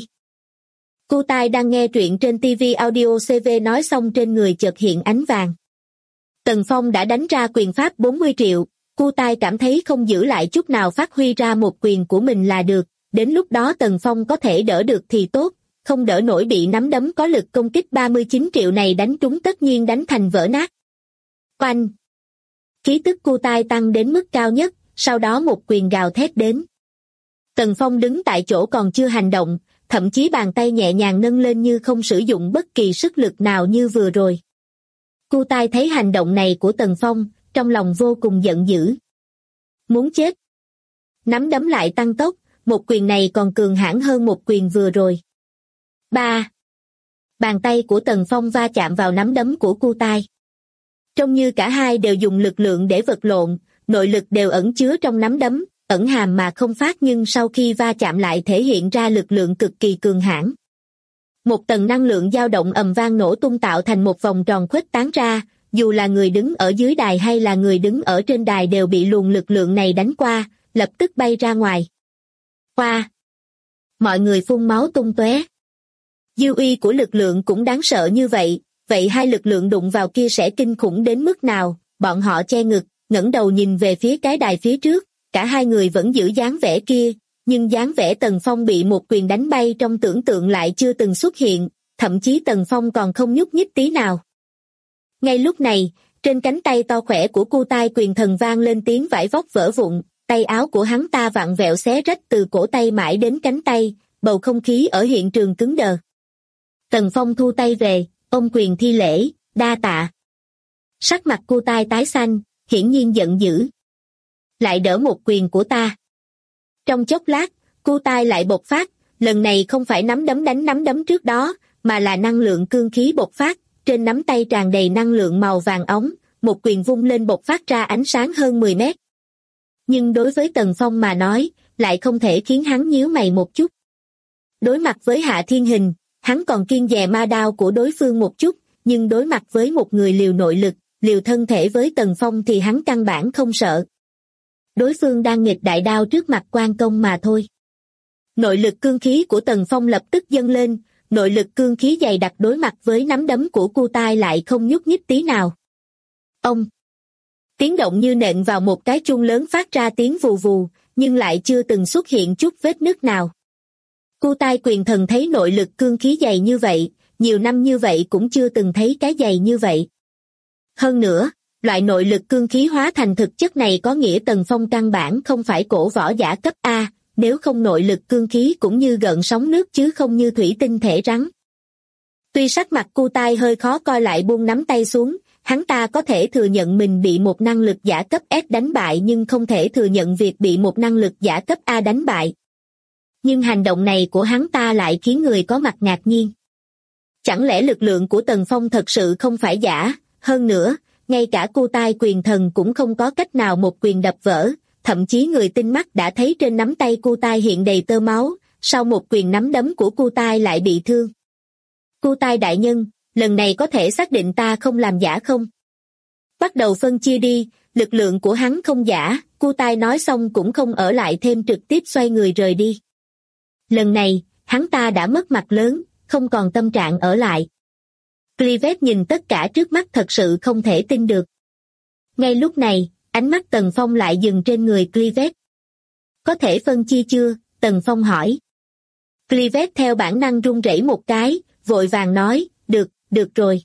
Cô Tai đang nghe truyện trên TV Audio CV nói xong trên người chợt hiện ánh vàng. Tần Phong đã đánh ra quyền pháp 40 triệu, cô Tai cảm thấy không giữ lại chút nào phát huy ra một quyền của mình là được, đến lúc đó Tần Phong có thể đỡ được thì tốt, không đỡ nổi bị nắm đấm có lực công kích 39 triệu này đánh trúng tất nhiên đánh thành vỡ nát. Oanh! Khí tức cô Tai tăng đến mức cao nhất, sau đó một quyền gào thét đến. Tần Phong đứng tại chỗ còn chưa hành động, thậm chí bàn tay nhẹ nhàng nâng lên như không sử dụng bất kỳ sức lực nào như vừa rồi. Cô Tai thấy hành động này của Tần Phong, trong lòng vô cùng giận dữ. Muốn chết. Nắm đấm lại tăng tốc, một quyền này còn cường hãn hơn một quyền vừa rồi. 3. Bàn tay của Tần Phong va chạm vào nắm đấm của cô Tai. Trông như cả hai đều dùng lực lượng để vật lộn, nội lực đều ẩn chứa trong nắm đấm, ẩn hàm mà không phát nhưng sau khi va chạm lại thể hiện ra lực lượng cực kỳ cường hãn. Một tầng năng lượng dao động ầm vang nổ tung tạo thành một vòng tròn khuếch tán ra, dù là người đứng ở dưới đài hay là người đứng ở trên đài đều bị luồng lực lượng này đánh qua, lập tức bay ra ngoài. Qua! Mọi người phun máu tung tóe. Dư uy của lực lượng cũng đáng sợ như vậy, vậy hai lực lượng đụng vào kia sẽ kinh khủng đến mức nào? Bọn họ che ngực, ngẩng đầu nhìn về phía cái đài phía trước, cả hai người vẫn giữ dáng vẻ kia, nhưng dáng vẻ Tần Phong bị một quyền đánh bay trong tưởng tượng lại chưa từng xuất hiện, thậm chí Tần Phong còn không nhúc nhích tí nào. Ngay lúc này, trên cánh tay to khỏe của cô Tai quyền thần vang lên tiếng vải vóc vỡ vụn, tay áo của hắn ta vặn vẹo xé rách từ cổ tay mãi đến cánh tay, bầu không khí ở hiện trường cứng đờ. Tần Phong thu tay về, ôm quyền thi lễ, đa tạ. Sắc mặt cô Tai tái xanh, hiển nhiên giận dữ. Lại đỡ một quyền của ta. Trong chốc lát, cô Tai lại bộc phát, lần này không phải nắm đấm đánh nắm đấm trước đó, mà là năng lượng cương khí bộc phát, trên nắm tay tràn đầy năng lượng màu vàng óng, một quyền vung lên bộc phát ra ánh sáng hơn 10 mét. Nhưng đối với Tần Phong mà nói, lại không thể khiến hắn nhíu mày một chút. Đối mặt với Hạ Thiên Hình, hắn còn kiêng dè ma đao của đối phương một chút, nhưng đối mặt với một người liều nội lực, liều thân thể với Tần Phong thì hắn căn bản không sợ. Đối phương đang nghịch đại đao trước mặt quan công mà thôi. Nội lực cương khí của Tần Phong lập tức dâng lên, nội lực cương khí dày đặc đối mặt với nắm đấm của cô Tai lại không nhúc nhích tí nào. Ông! Tiếng động như nện vào một cái chuông lớn phát ra tiếng vù vù, nhưng lại chưa từng xuất hiện chút vết nứt nào. Cô Tai quyền thần thấy nội lực cương khí dày như vậy, nhiều năm như vậy cũng chưa từng thấy cái dày như vậy. Hơn nữa, loại nội lực cương khí hóa thành thực chất này có nghĩa Tần Phong căn bản không phải cổ võ giả cấp A, nếu không nội lực cương khí cũng như gợn sóng nước chứ không như thủy tinh thể rắn. Tuy sắc mặt cô Tai hơi khó coi lại buông nắm tay xuống, hắn ta có thể thừa nhận mình bị một năng lực giả cấp S đánh bại nhưng không thể thừa nhận việc bị một năng lực giả cấp A đánh bại. Nhưng hành động này của hắn ta lại khiến người có mặt ngạc nhiên. Chẳng lẽ lực lượng của Tần Phong thật sự không phải giả, hơn nữa, ngay cả cô Tai quyền thần cũng không có cách nào một quyền đập vỡ, thậm chí người tinh mắt đã thấy trên nắm tay cô Tai hiện đầy tơ máu, sau một quyền nắm đấm của cô Tai lại bị thương. Cô Tai đại nhân, lần này có thể xác định ta không làm giả không? Bắt đầu phân chia đi, lực lượng của hắn không giả, cô Tai nói xong cũng không ở lại thêm trực tiếp xoay người rời đi. Lần này, hắn ta đã mất mặt lớn, không còn tâm trạng ở lại. Clivet nhìn tất cả trước mắt thật sự không thể tin được. Ngay lúc này, ánh mắt Tần Phong lại dừng trên người Clivet. Có thể phân chia chưa? Tần Phong hỏi. Clivet theo bản năng run rẩy một cái, vội vàng nói, được rồi.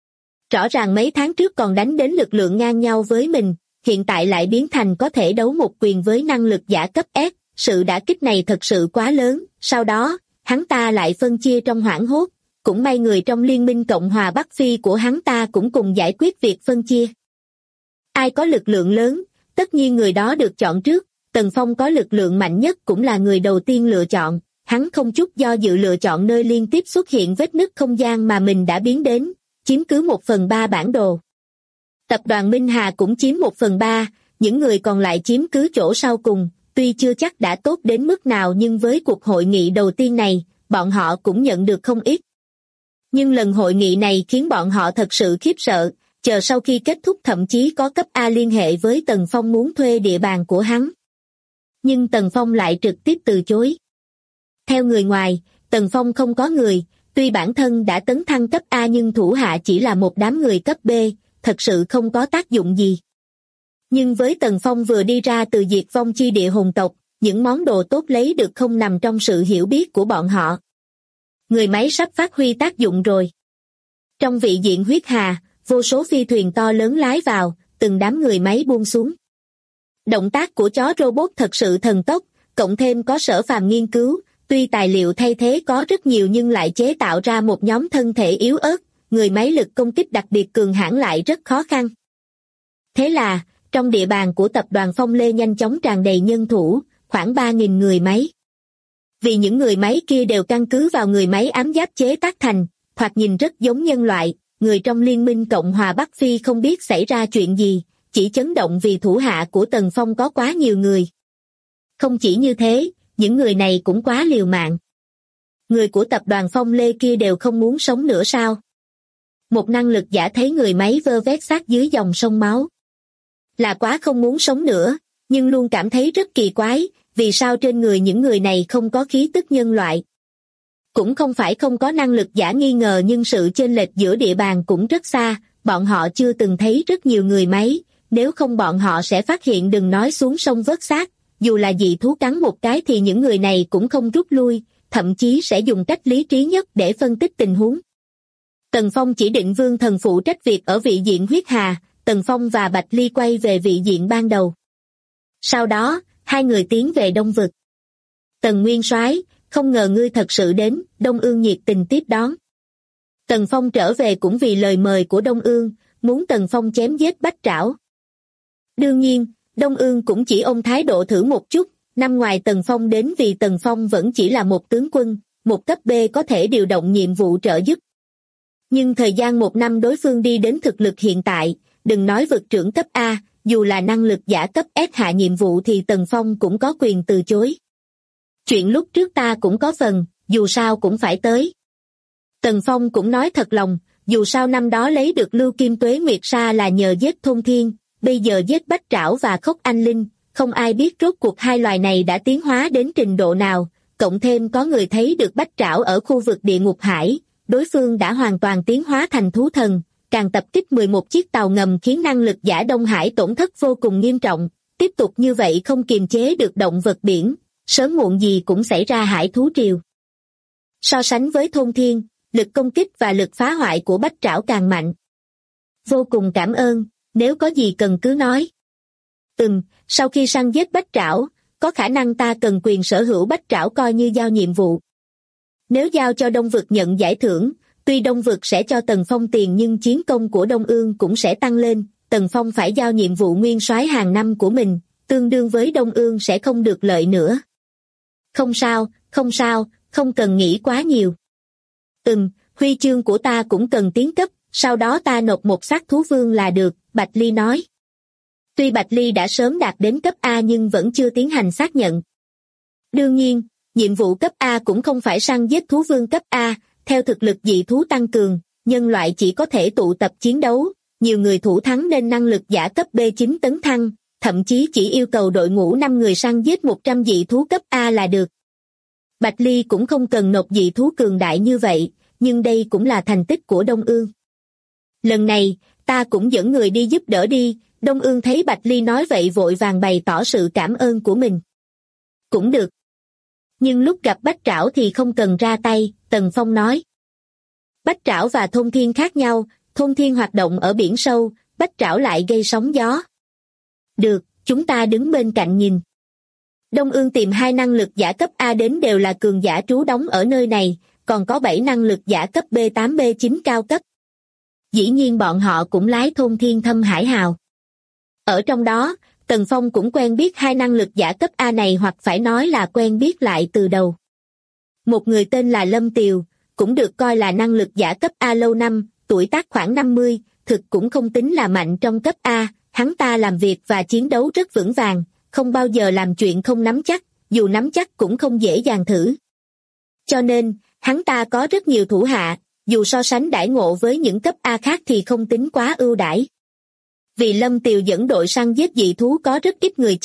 Rõ ràng mấy tháng trước còn đánh đến lực lượng ngang nhau với mình, hiện tại lại biến thành có thể đấu một quyền với năng lực giả cấp S, sự đả kích này thật sự quá lớn, sau đó, hắn ta lại phân chia trong hoảng hốt, cũng may người trong Liên minh Cộng hòa Bắc Phi của hắn ta cũng cùng giải quyết việc phân chia. Ai có lực lượng lớn, tất nhiên người đó được chọn trước, Tần Phong có lực lượng mạnh nhất cũng là người đầu tiên lựa chọn, hắn không chút do dự lựa chọn nơi liên tiếp xuất hiện vết nứt không gian mà mình đã biến đến, chiếm cứ 1/3 bản đồ. Tập đoàn Minh Hà cũng chiếm 1/3, những người còn lại chiếm cứ chỗ sau cùng, tuy chưa chắc đã tốt đến mức nào nhưng với cuộc hội nghị đầu tiên này, bọn họ cũng nhận được không ít. Nhưng lần hội nghị này khiến bọn họ thật sự khiếp sợ, chờ sau khi kết thúc thậm chí có cấp A liên hệ với Tần Phong muốn thuê địa bàn của hắn. Nhưng Tần Phong lại trực tiếp từ chối. Theo người ngoài, Tần Phong không có người, tuy bản thân đã tấn thăng cấp A nhưng thủ hạ chỉ là một đám người cấp B, thật sự không có tác dụng gì. Nhưng với Tần Phong vừa đi ra từ diệt vong chi địa hồn tộc, những món đồ tốt lấy được không nằm trong sự hiểu biết của bọn họ. Người máy sắp phát huy tác dụng rồi. Trong vị diện huyết hà, vô số phi thuyền to lớn lái vào, từng đám người máy buông xuống. Động tác của chó robot thật sự thần tốc, cộng thêm có Sở Phàm nghiên cứu, tuy tài liệu thay thế có rất nhiều nhưng lại chế tạo ra một nhóm thân thể yếu ớt, người máy lực công kích đặc biệt cường hãn lại rất khó khăn. Thế là, trong địa bàn của tập đoàn Phong Lê nhanh chóng tràn đầy nhân thủ, khoảng 3.000 người máy. Vì những người máy kia đều căn cứ vào người máy ám giáp chế tác thành, thoạt nhìn rất giống nhân loại, người trong Liên minh Cộng hòa Bắc Phi không biết xảy ra chuyện gì, chỉ chấn động vì thủ hạ của Tần Phong có quá nhiều người. Không chỉ như thế, những người này cũng quá liều mạng. Người của tập đoàn Phong Lê kia đều không muốn sống nữa sao? Một năng lực giả thấy người máy vơ vét xác dưới dòng sông máu. Là quá không muốn sống nữa, nhưng luôn cảm thấy rất kỳ quái, vì sao trên người những người này không có khí tức nhân loại. Cũng không phải không có năng lực giả nghi ngờ nhưng sự chênh lệch giữa địa bàn cũng rất xa, bọn họ chưa từng thấy rất nhiều người máy, nếu không bọn họ sẽ phát hiện đừng nói xuống sông vớt xác, dù là dị thú cắn một cái thì những người này cũng không rút lui, thậm chí sẽ dùng cách lý trí nhất để phân tích tình huống. Tần Phong chỉ định Vương Thần phụ trách việc ở vị diện huyết hà, Tần Phong và Bạch Ly quay về vị diện ban đầu. Sau đó, hai người tiến về Đông Vực. Tần Nguyên Soái, không ngờ ngươi thật sự đến, Đông Ương nhiệt tình tiếp đón. Tần Phong trở về cũng vì lời mời của Đông Ương, muốn Tần Phong chém giết Bách Trảo. Đương nhiên, Đông Ương cũng chỉ ôm thái độ thử một chút, năm ngoài Tần Phong đến vì Tần Phong vẫn chỉ là một tướng quân, một cấp B có thể điều động nhiệm vụ trợ giúp. Nhưng thời gian một năm đối phương đi đến thực lực hiện tại, đừng nói vực trưởng cấp A, dù là năng lực giả cấp S hạ nhiệm vụ thì Tần Phong cũng có quyền từ chối. Chuyện lúc trước ta cũng có phần, dù sao cũng phải tới. Tần Phong cũng nói thật lòng, dù sao năm đó lấy được Lưu Kim Tuế Nguyệt Sa là nhờ giết Thôn Thiên, bây giờ giết Bách Trảo và Khốc Anh Linh, không ai biết rốt cuộc hai loài này đã tiến hóa đến trình độ nào, cộng thêm có người thấy được Bách Trảo ở khu vực địa ngục hải, đối phương đã hoàn toàn tiến hóa thành thú thần, càng tập kích 11 chiếc tàu ngầm khiến năng lực giả Đông Hải tổn thất vô cùng nghiêm trọng, tiếp tục như vậy không kiềm chế được động vật biển, sớm muộn gì cũng xảy ra hải thú triều. So sánh với Thôn Thiên, lực công kích và lực phá hoại của Bách Trảo càng mạnh. Vô cùng cảm ơn, nếu có gì cần cứ nói. Sau khi săn giết Bách Trảo, có khả năng ta cần quyền sở hữu Bách Trảo coi như giao nhiệm vụ. Nếu giao cho Đông Vực nhận giải thưởng, tuy Đông Vực sẽ cho Tần Phong tiền nhưng chiến công của Đông Ương cũng sẽ tăng lên, Tần Phong phải giao nhiệm vụ nguyên soái hàng năm của mình, tương đương với Đông Ương sẽ không được lợi nữa. Không sao, không cần nghĩ quá nhiều. Huy chương của ta cũng cần tiến cấp, sau đó ta nộp một xác thú vương là được, Bạch Ly nói. Tuy Bạch Ly đã sớm đạt đến cấp A nhưng vẫn chưa tiến hành xác nhận. Đương nhiên, nhiệm vụ cấp A cũng không phải săn giết thú vương cấp A, theo thực lực dị thú tăng cường, nhân loại chỉ có thể tụ tập chiến đấu, nhiều người thủ thắng nên năng lực giả cấp B9 tấn thăng, thậm chí chỉ yêu cầu đội ngũ 5 người săn giết 100 dị thú cấp A là được. Bạch Ly cũng không cần nộp dị thú cường đại như vậy, nhưng đây cũng là thành tích của Đông Ương. Lần này, ta cũng dẫn người đi giúp đỡ đi, Đông Ương thấy Bạch Ly nói vậy vội vàng bày tỏ sự cảm ơn của mình. Cũng được. Nhưng lúc gặp Bách Trảo thì không cần ra tay, Tần Phong nói. Bách Trảo và Thôn Thiên khác nhau, Thôn Thiên hoạt động ở biển sâu, Bách Trảo lại gây sóng gió. Được, chúng ta đứng bên cạnh nhìn. Đông Ương tìm 2 năng lực giả cấp A đến đều là cường giả trú đóng ở nơi này, còn có 7 năng lực giả cấp B8 B9 cao cấp. Dĩ nhiên bọn họ cũng lái Thôn Thiên Thâm Hải Hào. Ở trong đó, Tần Phong cũng quen biết 2 năng lực giả cấp A này hoặc phải nói là quen biết lại từ đầu. Một người tên là Lâm Tiều, cũng được coi là năng lực giả cấp A lâu năm, tuổi tác khoảng 50, thực cũng không tính là mạnh trong cấp A, hắn ta làm việc và chiến đấu rất vững vàng, không bao giờ làm chuyện không nắm chắc, dù nắm chắc cũng không dễ dàng thử. Cho nên, hắn ta có rất nhiều thủ hạ, dù so sánh đãi ngộ với những cấp A khác thì không tính quá ưu đãi. Vì Lâm Tiều dẫn đội săn giết dị thú có rất ít người chết,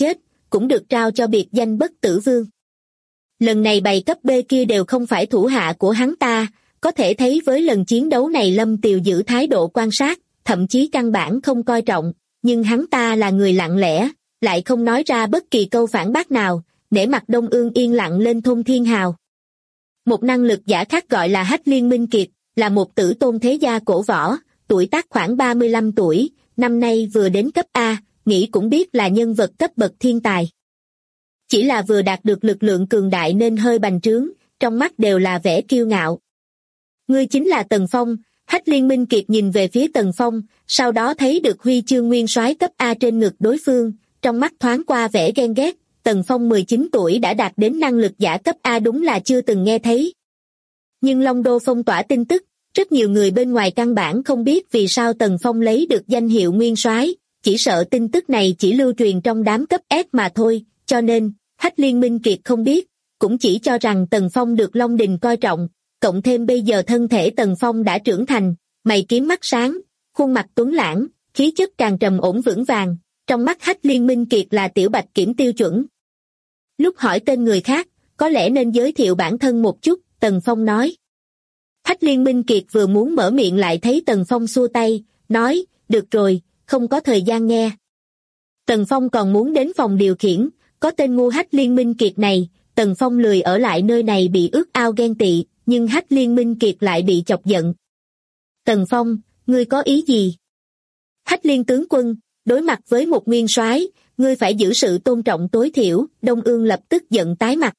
cũng được trao cho biệt danh Bất Tử Vương. Lần này bầy cấp B kia đều không phải thủ hạ của hắn ta, có thể thấy với lần chiến đấu này Lâm Tiều giữ thái độ quan sát, thậm chí căn bản không coi trọng, nhưng hắn ta là người lặng lẽ, lại không nói ra bất kỳ câu phản bác nào, để mặt Đông Ương yên lặng lên Thôn Thiên Hào. Một năng lực giả khác gọi là Hách Liên Minh Kiệt, là một tử tôn thế gia cổ võ, tuổi tác khoảng 35 tuổi, năm nay vừa đến cấp A, nghĩ cũng biết là nhân vật cấp bậc thiên tài. Chỉ là vừa đạt được lực lượng cường đại nên hơi bành trướng, trong mắt đều là vẻ kiêu ngạo. Ngươi chính là Tần Phong. Hách Liên Minh Kiệt nhìn về phía Tần Phong, sau đó thấy được huy chương nguyên soái cấp A trên ngực đối phương, trong mắt thoáng qua vẻ ghen ghét. Tần Phong 19 tuổi đã đạt đến năng lực giả cấp A đúng là chưa từng nghe thấy. Nhưng Long Đô phong tỏa tin tức, rất nhiều người bên ngoài căn bản không biết vì sao Tần Phong lấy được danh hiệu nguyên soái, chỉ sợ tin tức này chỉ lưu truyền trong đám cấp S mà thôi, cho nên, Hách Liên Minh Kiệt không biết, cũng chỉ cho rằng Tần Phong được Long Đình coi trọng, cộng thêm bây giờ thân thể Tần Phong đã trưởng thành, mày kiếm mắt sáng, khuôn mặt tuấn lãng, khí chất càng trầm ổn vững vàng, trong mắt Hách Liên Minh Kiệt là tiểu bạch kiểm tiêu chuẩn. Lúc hỏi tên người khác, có lẽ nên giới thiệu bản thân một chút, Tần Phong nói. Hách Liên Minh Kiệt vừa muốn mở miệng lại thấy Tần Phong xua tay, nói, được rồi, không có thời gian nghe. Tần Phong còn muốn đến phòng điều khiển, có tên ngu Hách Liên Minh Kiệt này, Tần Phong lười ở lại nơi này bị ước ao ghen tị, nhưng Hách Liên Minh Kiệt lại bị chọc giận. Tần Phong, ngươi có ý gì? Hách Liên tướng quân, đối mặt với một nguyên soái, ngươi phải giữ sự tôn trọng tối thiểu, Đông Ương lập tức giận tái mặt.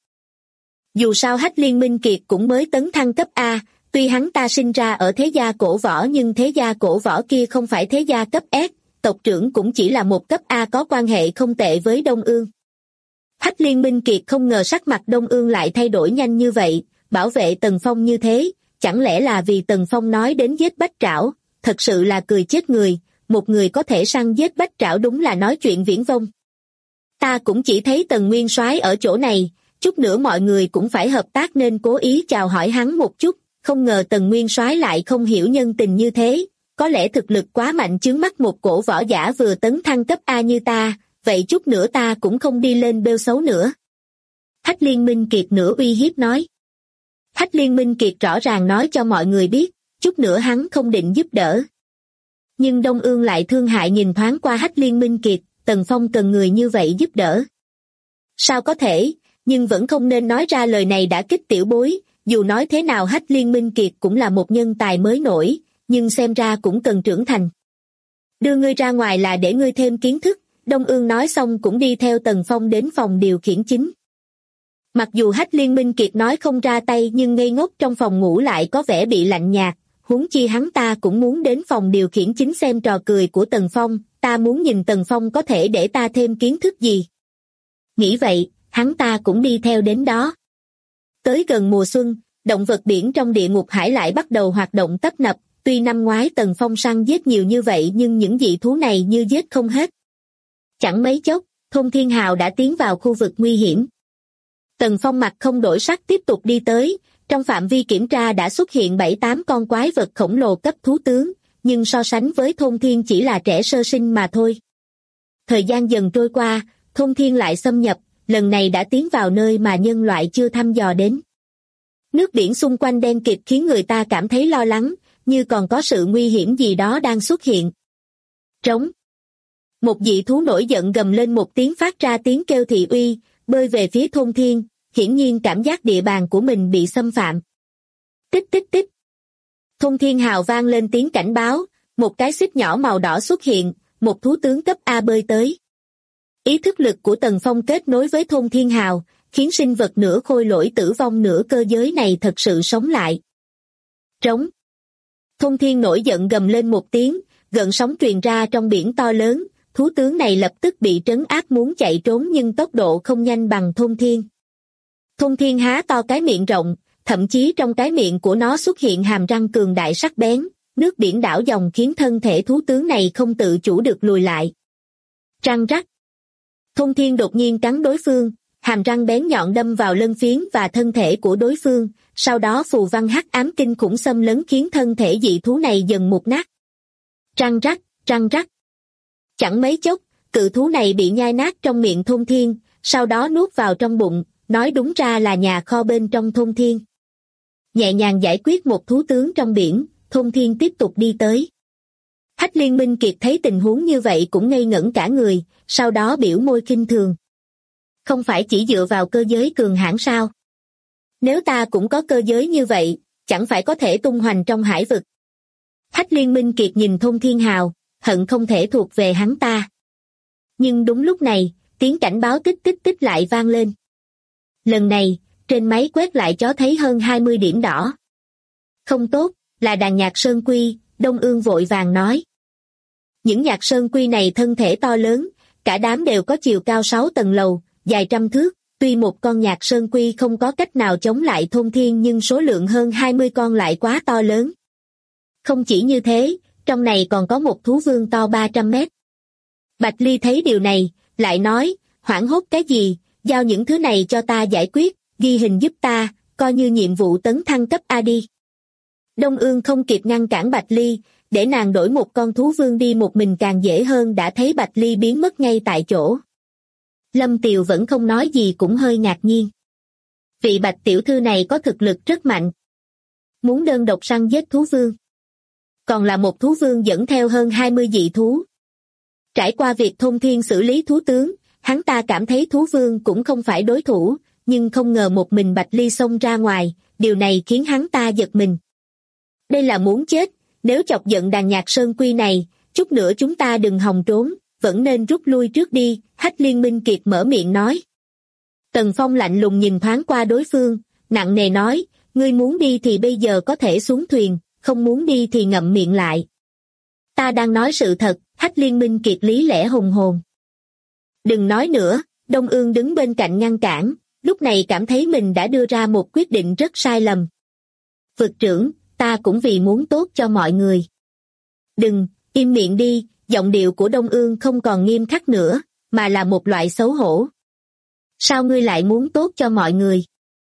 Dù sao Hách Liên Minh Kiệt cũng mới tấn thăng cấp A, tuy hắn ta sinh ra ở thế gia cổ võ nhưng thế gia cổ võ kia không phải thế gia cấp S, tộc trưởng cũng chỉ là một cấp A có quan hệ không tệ với Đông Ương. Hách Liên Minh Kiệt không ngờ sắc mặt Đông Ương lại thay đổi nhanh như vậy, bảo vệ Tần Phong như thế, chẳng lẽ là vì Tần Phong nói đến giết Bách Trảo, thật sự là cười chết người, một người có thể săn giết Bách Trảo đúng là nói chuyện viển vông. Ta cũng chỉ thấy Tần Nguyên soái ở chỗ này, chút nữa mọi người cũng phải hợp tác nên cố ý chào hỏi hắn một chút, không ngờ Tần Nguyên soái lại không hiểu nhân tình như thế, có lẽ thực lực quá mạnh chướng mắt một cổ võ giả vừa tấn thăng cấp A như ta, vậy chút nữa ta cũng không đi lên bêu xấu nữa. Hách Liên Minh Kiệt nửa uy hiếp nói. Hách Liên Minh Kiệt rõ ràng nói cho mọi người biết, chút nữa hắn không định giúp đỡ. Nhưng Đông Ương lại thương hại nhìn thoáng qua Hách Liên Minh Kiệt, Tần Phong cần người như vậy giúp đỡ. Sao có thể, nhưng vẫn không nên nói ra lời này đã kích tiểu bối, dù nói thế nào Hách Liên Minh Kiệt cũng là một nhân tài mới nổi, nhưng xem ra cũng cần trưởng thành. Đưa ngươi ra ngoài là để ngươi thêm kiến thức, Đông Ương nói xong cũng đi theo Tần Phong đến phòng điều khiển chính. Mặc dù Hách Liên Minh Kiệt nói không ra tay nhưng ngây ngốc trong phòng ngủ lại có vẻ bị lạnh nhạt, huống chi hắn ta cũng muốn đến phòng điều khiển chính xem trò cười của Tần Phong, ta muốn nhìn Tần Phong có thể để ta thêm kiến thức gì. Nghĩ vậy, hắn ta cũng đi theo đến đó. Tới gần mùa xuân, động vật biển trong địa ngục hải lại bắt đầu hoạt động tấp nập, tuy năm ngoái Tần Phong săn giết nhiều như vậy nhưng những dị thú này như giết không hết. Chẳng mấy chốc, Thôn Thiên Hào đã tiến vào khu vực nguy hiểm. Tần Phong mặt không đổi sắc tiếp tục đi tới, trong phạm vi kiểm tra đã xuất hiện 7-8 con quái vật khổng lồ cấp thú tướng, nhưng so sánh với Thôn Thiên chỉ là trẻ sơ sinh mà thôi. Thời gian dần trôi qua, Thôn Thiên lại xâm nhập, lần này đã tiến vào nơi mà nhân loại chưa thăm dò đến. Nước biển xung quanh đen kịt khiến người ta cảm thấy lo lắng, như còn có sự nguy hiểm gì đó đang xuất hiện. Trống. Một dị thú nổi giận gầm lên một tiếng phát ra tiếng kêu thị uy, bơi về phía Thôn Thiên, hiển nhiên cảm giác địa bàn của mình bị xâm phạm. Tích tích tích. Thôn Thiên Hào vang lên tiếng cảnh báo, một cái xích nhỏ màu đỏ xuất hiện, một thú tướng cấp A bơi tới. Ý thức lực của Tần Phong kết nối với Thôn Thiên Hào, khiến sinh vật nửa khôi lỗi tử vong nửa cơ giới này thật sự sống lại. Trống. Thôn Thiên nổi giận gầm lên một tiếng, gợn sóng truyền ra trong biển to lớn, thú tướng này lập tức bị trấn áp muốn chạy trốn nhưng tốc độ không nhanh bằng Thôn Thiên. Thôn Thiên há to cái miệng rộng, thậm chí trong cái miệng của nó xuất hiện hàm răng cường đại sắc bén, nước biển đảo dòng khiến thân thể thú tướng này không tự chủ được lùi lại. Răng rắc. Thôn Thiên đột nhiên cắn đối phương, hàm răng bén nhọn đâm vào lân phiến và thân thể của đối phương, sau đó phù văn hắc ám kinh khủng xâm lấn khiến thân thể dị thú này dần mục nát. Răng rắc, răng rắc. Chẳng mấy chốc, cự thú này bị nhai nát trong miệng Thôn Thiên, sau đó nuốt vào trong bụng, nói đúng ra là nhà kho bên trong thôn thiên. Nhẹ nhàng giải quyết một thú tướng trong biển, thôn thiên tiếp tục đi tới. Hách Liên Minh Kiệt thấy tình huống như vậy cũng ngây ngẩn cả người, sau đó biểu môi khinh thường. Không phải chỉ dựa vào cơ giới cường hãn sao? Nếu ta cũng có cơ giới như vậy, chẳng phải có thể tung hoành trong hải vực. Hách Liên Minh Kiệt nhìn Thôn Thiên Hào, hận không thể thuộc về hắn ta. Nhưng đúng lúc này, tiếng cảnh báo tích tích tích lại vang lên. Lần này, trên máy quét lại cho thấy hơn 20 điểm đỏ. Không tốt, là đàn nhạc sơn quy, Đông Ương vội vàng nói. Những nhạc sơn quy này thân thể to lớn, cả đám đều có chiều cao 6 tầng lầu, dài trăm thước, tuy một con nhạc sơn quy không có cách nào chống lại Thôn Thiên nhưng số lượng hơn 20 con lại quá to lớn. Không chỉ như thế, trong này còn có một thú vương to 300 mét. Bạch Ly thấy điều này, lại nói, hoảng hốt cái gì, giao những thứ này cho ta giải quyết, ghi hình giúp ta, coi như nhiệm vụ tấn thăng cấp A đi. Đông Ương không kịp ngăn cản Bạch Ly, để nàng đổi một con thú vương đi một mình càng dễ hơn, đã thấy Bạch Ly biến mất ngay tại chỗ. Lâm Tiều vẫn không nói gì, cũng hơi ngạc nhiên. Vị Bạch tiểu thư này có thực lực rất mạnh. Muốn đơn độc săn giết thú vương. Còn là một thú vương dẫn theo hơn 20 dị thú. Trải qua việc Thôn Thiên xử lý thú tướng, hắn ta cảm thấy thú vương cũng không phải đối thủ, nhưng không ngờ một mình Bạch Ly xông ra ngoài, điều này khiến hắn ta giật mình. Đây là muốn chết, nếu chọc giận đàn nhạc sơn quy này, chút nữa chúng ta đừng hòng trốn, vẫn nên rút lui trước đi, Hách Liên Minh Kiệt mở miệng nói. Tần Phong lạnh lùng nhìn thoáng qua đối phương, nặng nề nói, ngươi muốn đi thì bây giờ có thể xuống thuyền, không muốn đi thì ngậm miệng lại. Ta đang nói sự thật, Hách Liên Minh Kiệt lý lẽ hùng hồn. Đừng nói nữa, Đông Ương đứng bên cạnh ngăn cản, lúc này cảm thấy mình đã đưa ra một quyết định rất sai lầm. Vực trưởng, ta cũng vì muốn tốt cho mọi người. Đừng, im miệng đi, giọng điệu của Đông Ương không còn nghiêm khắc nữa, mà là một loại xấu hổ. Sao ngươi lại muốn tốt cho mọi người?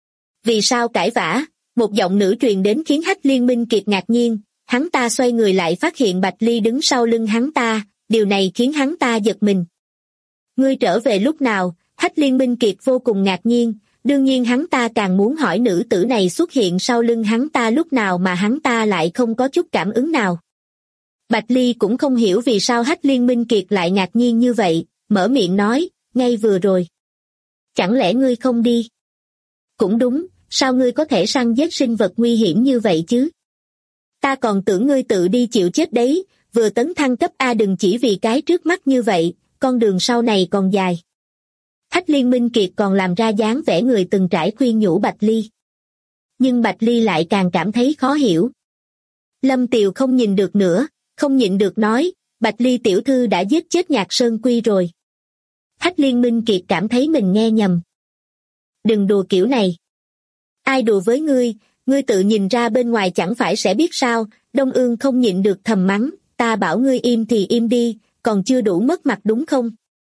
Vì sao cãi vã? Một giọng nữ truyền đến khiến Hách Liên Minh Kiệt ngạc nhiên, hắn ta xoay người lại phát hiện Bạch Ly đứng sau lưng hắn ta, điều này khiến hắn ta giật mình. Ngươi trở về lúc nào? Hách Liên Minh Kiệt vô cùng ngạc nhiên, đương nhiên hắn ta càng muốn hỏi nữ tử này xuất hiện sau lưng hắn ta lúc nào mà hắn ta lại không có chút cảm ứng nào. Bạch Ly cũng không hiểu vì sao Hách Liên Minh Kiệt lại ngạc nhiên như vậy, mở miệng nói, ngay vừa rồi. Chẳng lẽ ngươi không đi? Cũng đúng, sao ngươi có thể săn giết sinh vật nguy hiểm như vậy chứ? Ta còn tưởng ngươi tự đi chịu chết đấy, vừa tấn thăng cấp A đừng chỉ vì cái trước mắt như vậy, con đường sau này còn dài. Hách Liên Minh Kiệt còn làm ra dáng vẻ người từng trải khuyên nhủ Bạch Ly. Nhưng Bạch Ly lại càng cảm thấy khó hiểu. Lâm Tiều không nhìn được nữa, không nhịn được nói, Bạch Ly tiểu thư đã giết chết Nhạc Sơn Quy rồi. Hách Liên Minh Kiệt cảm thấy mình nghe nhầm. Đừng đùa kiểu này. Ai đùa với ngươi tự nhìn ra bên ngoài chẳng phải sẽ biết sao, Đông Ương không nhịn được thầm mắng, ta bảo ngươi im thì im đi, còn chưa đủ mất mặt đúng không?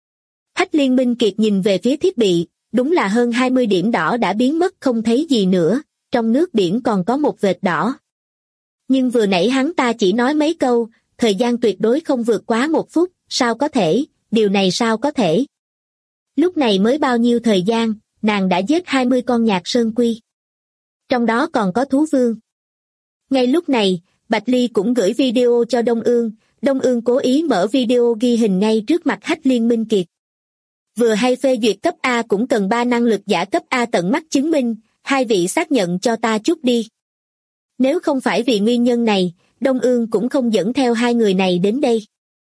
Hách Liên Minh Kiệt nhìn về phía thiết bị, đúng là hơn 20 điểm đỏ đã biến mất không thấy gì nữa, trong nước biển còn có một vệt đỏ. Nhưng vừa nãy hắn ta chỉ nói mấy câu, thời gian tuyệt đối không vượt quá 1 phút, sao có thể, điều này sao có thể? Lúc này mới bao nhiêu thời gian, nàng đã giết 20 con Nhạc Sơn Quy. Trong đó còn có thú vương. Ngay lúc này, Bạch Ly cũng gửi video cho Đông Ương cố ý mở video ghi hình ngay trước mặt Hách Liên Minh Kiệt. Vừa hay phê duyệt cấp A cũng cần 3 năng lực giả cấp A tận mắt chứng minh, hai vị xác nhận cho ta chút đi. Nếu không phải vì nguyên nhân này, Đông Ương cũng không dẫn theo hai người này đến đây.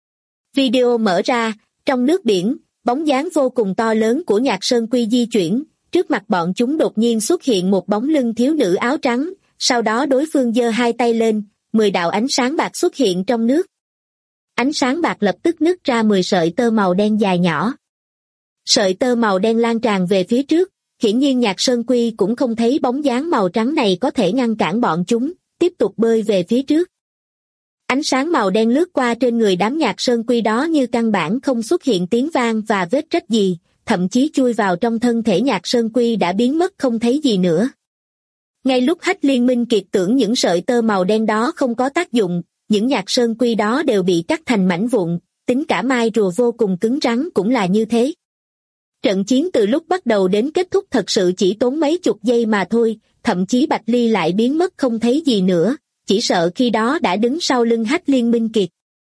Video mở ra, trong nước biển, bóng dáng vô cùng to lớn của Nhạc Sơn Quy di chuyển, trước mặt bọn chúng đột nhiên xuất hiện một bóng lưng thiếu nữ áo trắng, sau đó đối phương giơ hai tay lên, 10 đạo ánh sáng bạc xuất hiện trong nước. Ánh sáng bạc lập tức nứt ra 10 sợi tơ màu đen dài nhỏ. Sợi tơ màu đen lan tràn về phía trước, hiển nhiên Nhạc Sơn Quy cũng không thấy bóng dáng màu trắng này có thể ngăn cản bọn chúng, tiếp tục bơi về phía trước. Ánh sáng màu đen lướt qua trên người đám Nhạc Sơn Quy đó như căn bản không xuất hiện tiếng vang và vết rách gì, thậm chí chui vào trong thân thể Nhạc Sơn Quy đã biến mất không thấy gì nữa. Ngay lúc Hách Liên Minh Kiệt tưởng những sợi tơ màu đen đó không có tác dụng, những Nhạc Sơn Quy đó đều bị cắt thành mảnh vụn, tính cả mai rùa vô cùng cứng rắn cũng là như thế. Trận chiến từ lúc bắt đầu đến kết thúc thật sự chỉ tốn mấy chục giây mà thôi, thậm chí Bạch Ly lại biến mất không thấy gì nữa, chỉ sợ khi đó đã đứng sau lưng Hách Liên Minh Kiệt.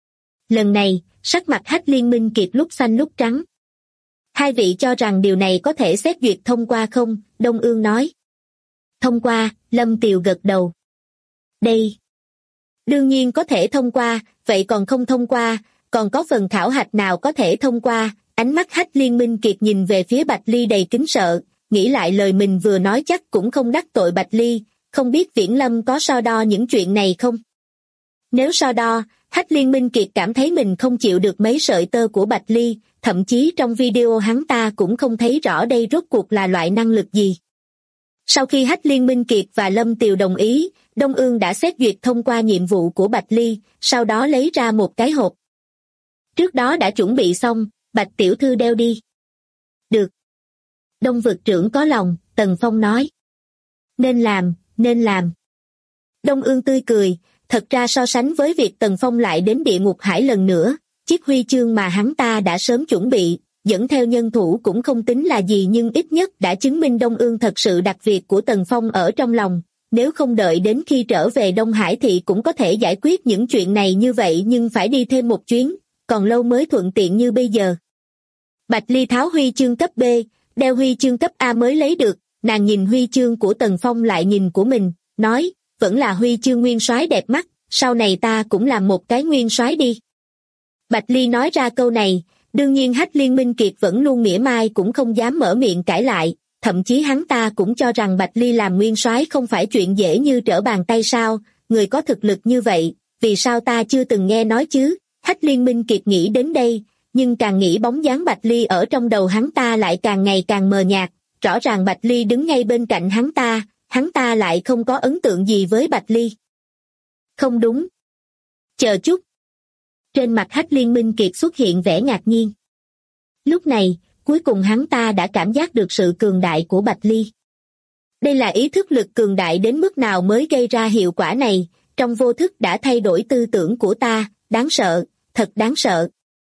Lần này, sắc mặt Hách Liên Minh Kiệt lúc xanh lúc trắng. Hai vị cho rằng điều này có thể xét duyệt thông qua không? Đông Ương nói. Thông qua, Lâm Tiều gật đầu. Đây. Đương nhiên có thể thông qua, vậy còn không thông qua, còn có phần khảo hạch nào có thể thông qua? Ánh mắt Hách Liên Minh Kiệt nhìn về phía Bạch Ly đầy kính sợ, nghĩ lại lời mình vừa nói chắc cũng không đắc tội Bạch Ly, không biết Viễn Lâm có so đo những chuyện này không? Nếu so đo, Hách Liên Minh Kiệt cảm thấy mình không chịu được mấy sợi tơ của Bạch Ly, thậm chí trong video hắn ta cũng không thấy rõ đây rốt cuộc là loại năng lực gì. Sau khi Hách Liên Minh Kiệt và Lâm Tiều đồng ý, Đông Ương đã xét duyệt thông qua nhiệm vụ của Bạch Ly, sau đó lấy ra một cái hộp. Trước đó đã chuẩn bị xong, Bạch tiểu thư đeo đi. Được. Đông vực trưởng có lòng, Tần Phong nói. Nên làm, nên làm. Đông Ương tươi cười, thật ra so sánh với việc Tần Phong lại đến địa ngục hải lần nữa, chiếc huy chương mà hắn ta đã sớm chuẩn bị, dẫn theo nhân thủ cũng không tính là gì nhưng ít nhất đã chứng minh Đông Ương thật sự đặt việc của Tần Phong ở trong lòng. Nếu không đợi đến khi trở về Đông Hải thì cũng có thể giải quyết những chuyện này như vậy nhưng phải đi thêm một chuyến, còn lâu mới thuận tiện như bây giờ. Bạch Ly tháo huy chương cấp B, đeo huy chương cấp A mới lấy được, nàng nhìn huy chương của Tần Phong lại nhìn của mình, nói, vẫn là huy chương nguyên soái đẹp mắt, sau này ta cũng làm một cái nguyên soái đi. Bạch Ly nói ra câu này, đương nhiên Hách Liên Minh Kiệt vẫn luôn mỉa mai cũng không dám mở miệng cãi lại, thậm chí hắn ta cũng cho rằng Bạch Ly làm nguyên soái không phải chuyện dễ như trở bàn tay sao, người có thực lực như vậy, vì sao ta chưa từng nghe nói chứ? Hách Liên Minh Kiệt nghĩ đến đây, nhưng càng nghĩ bóng dáng Bạch Ly ở trong đầu hắn ta lại càng ngày càng mờ nhạt, rõ ràng Bạch Ly đứng ngay bên cạnh hắn ta lại không có ấn tượng gì với Bạch Ly. Không đúng. Chờ chút. Trên mặt Hách Liên Minh Kiệt xuất hiện vẻ ngạc nhiên. Lúc này, cuối cùng hắn ta đã cảm giác được sự cường đại của Bạch Ly. Đây là ý thức lực cường đại đến mức nào mới gây ra hiệu quả này, trong vô thức đã thay đổi tư tưởng của ta, đáng sợ, thật đáng sợ.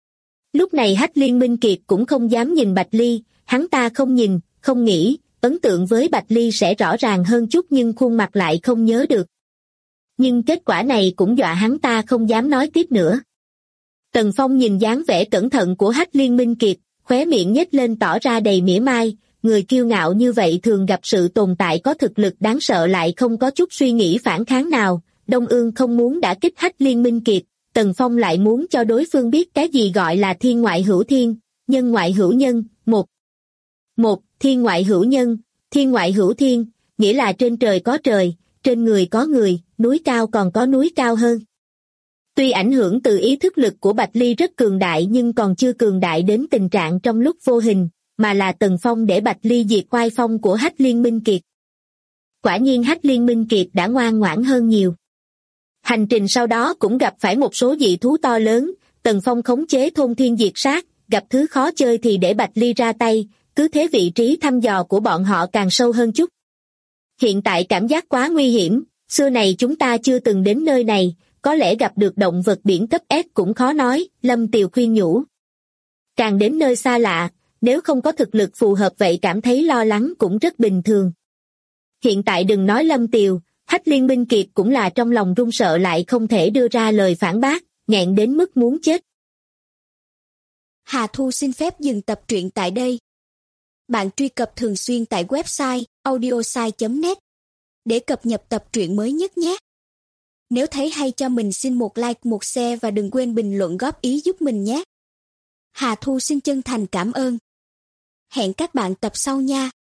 Lúc này Hách Liên Minh Kiệt cũng không dám nhìn Bạch Ly, hắn ta không nhìn, không nghĩ, ấn tượng với Bạch Ly sẽ rõ ràng hơn chút nhưng khuôn mặt lại không nhớ được. Nhưng kết quả này cũng dọa hắn ta không dám nói tiếp nữa. Tần Phong nhìn dáng vẻ cẩn thận của Hách Liên Minh Kiệt, khóe miệng nhếch lên tỏ ra đầy mỉa mai, người kiêu ngạo như vậy thường gặp sự tồn tại có thực lực đáng sợ lại không có chút suy nghĩ phản kháng nào. Đông Ương không muốn đả kích Hách Liên Minh Kiệt, Tần Phong lại muốn cho đối phương biết cái gì gọi là thiên ngoại hữu thiên, nhân ngoại hữu nhân, thiên ngoại hữu thiên, nghĩa là trên trời có trời, trên người có người, núi cao còn có núi cao hơn. Tuy ảnh hưởng từ ý thức lực của Bạch Ly rất cường đại nhưng còn chưa cường đại đến tình trạng trong lúc vô hình, mà là Tần Phong để Bạch Ly diệt oai phong của Hách Liên Minh Kiệt. Quả nhiên Hách Liên Minh Kiệt đã ngoan ngoãn hơn nhiều. Hành trình sau đó cũng gặp phải một số dị thú to lớn, Tần Phong khống chế thôn thiên diệt sát, gặp thứ khó chơi thì để Bạch Ly ra tay, cứ thế vị trí thăm dò của bọn họ càng sâu hơn chút. Hiện tại cảm giác quá nguy hiểm, xưa này chúng ta chưa từng đến nơi này, có lẽ gặp được động vật biển cấp S cũng khó nói, Lâm Tiều khuyên nhủ. Càng đến nơi xa lạ, nếu không có thực lực phù hợp vậy cảm thấy lo lắng cũng rất bình thường. Hiện tại đừng nói Lâm Tiều, Hách Liên Minh Kiệt cũng là trong lòng run sợ lại không thể đưa ra lời phản bác, nghẹn đến mức muốn chết. Hà Thu xin phép dừng tập truyện tại đây. Bạn truy cập thường xuyên tại website audiosai.net để cập nhật tập truyện mới nhất nhé. Nếu thấy hay cho mình xin một like, một share và đừng quên bình luận góp ý giúp mình nhé. Hà Thu xin chân thành cảm ơn. Hẹn các bạn tập sau nha.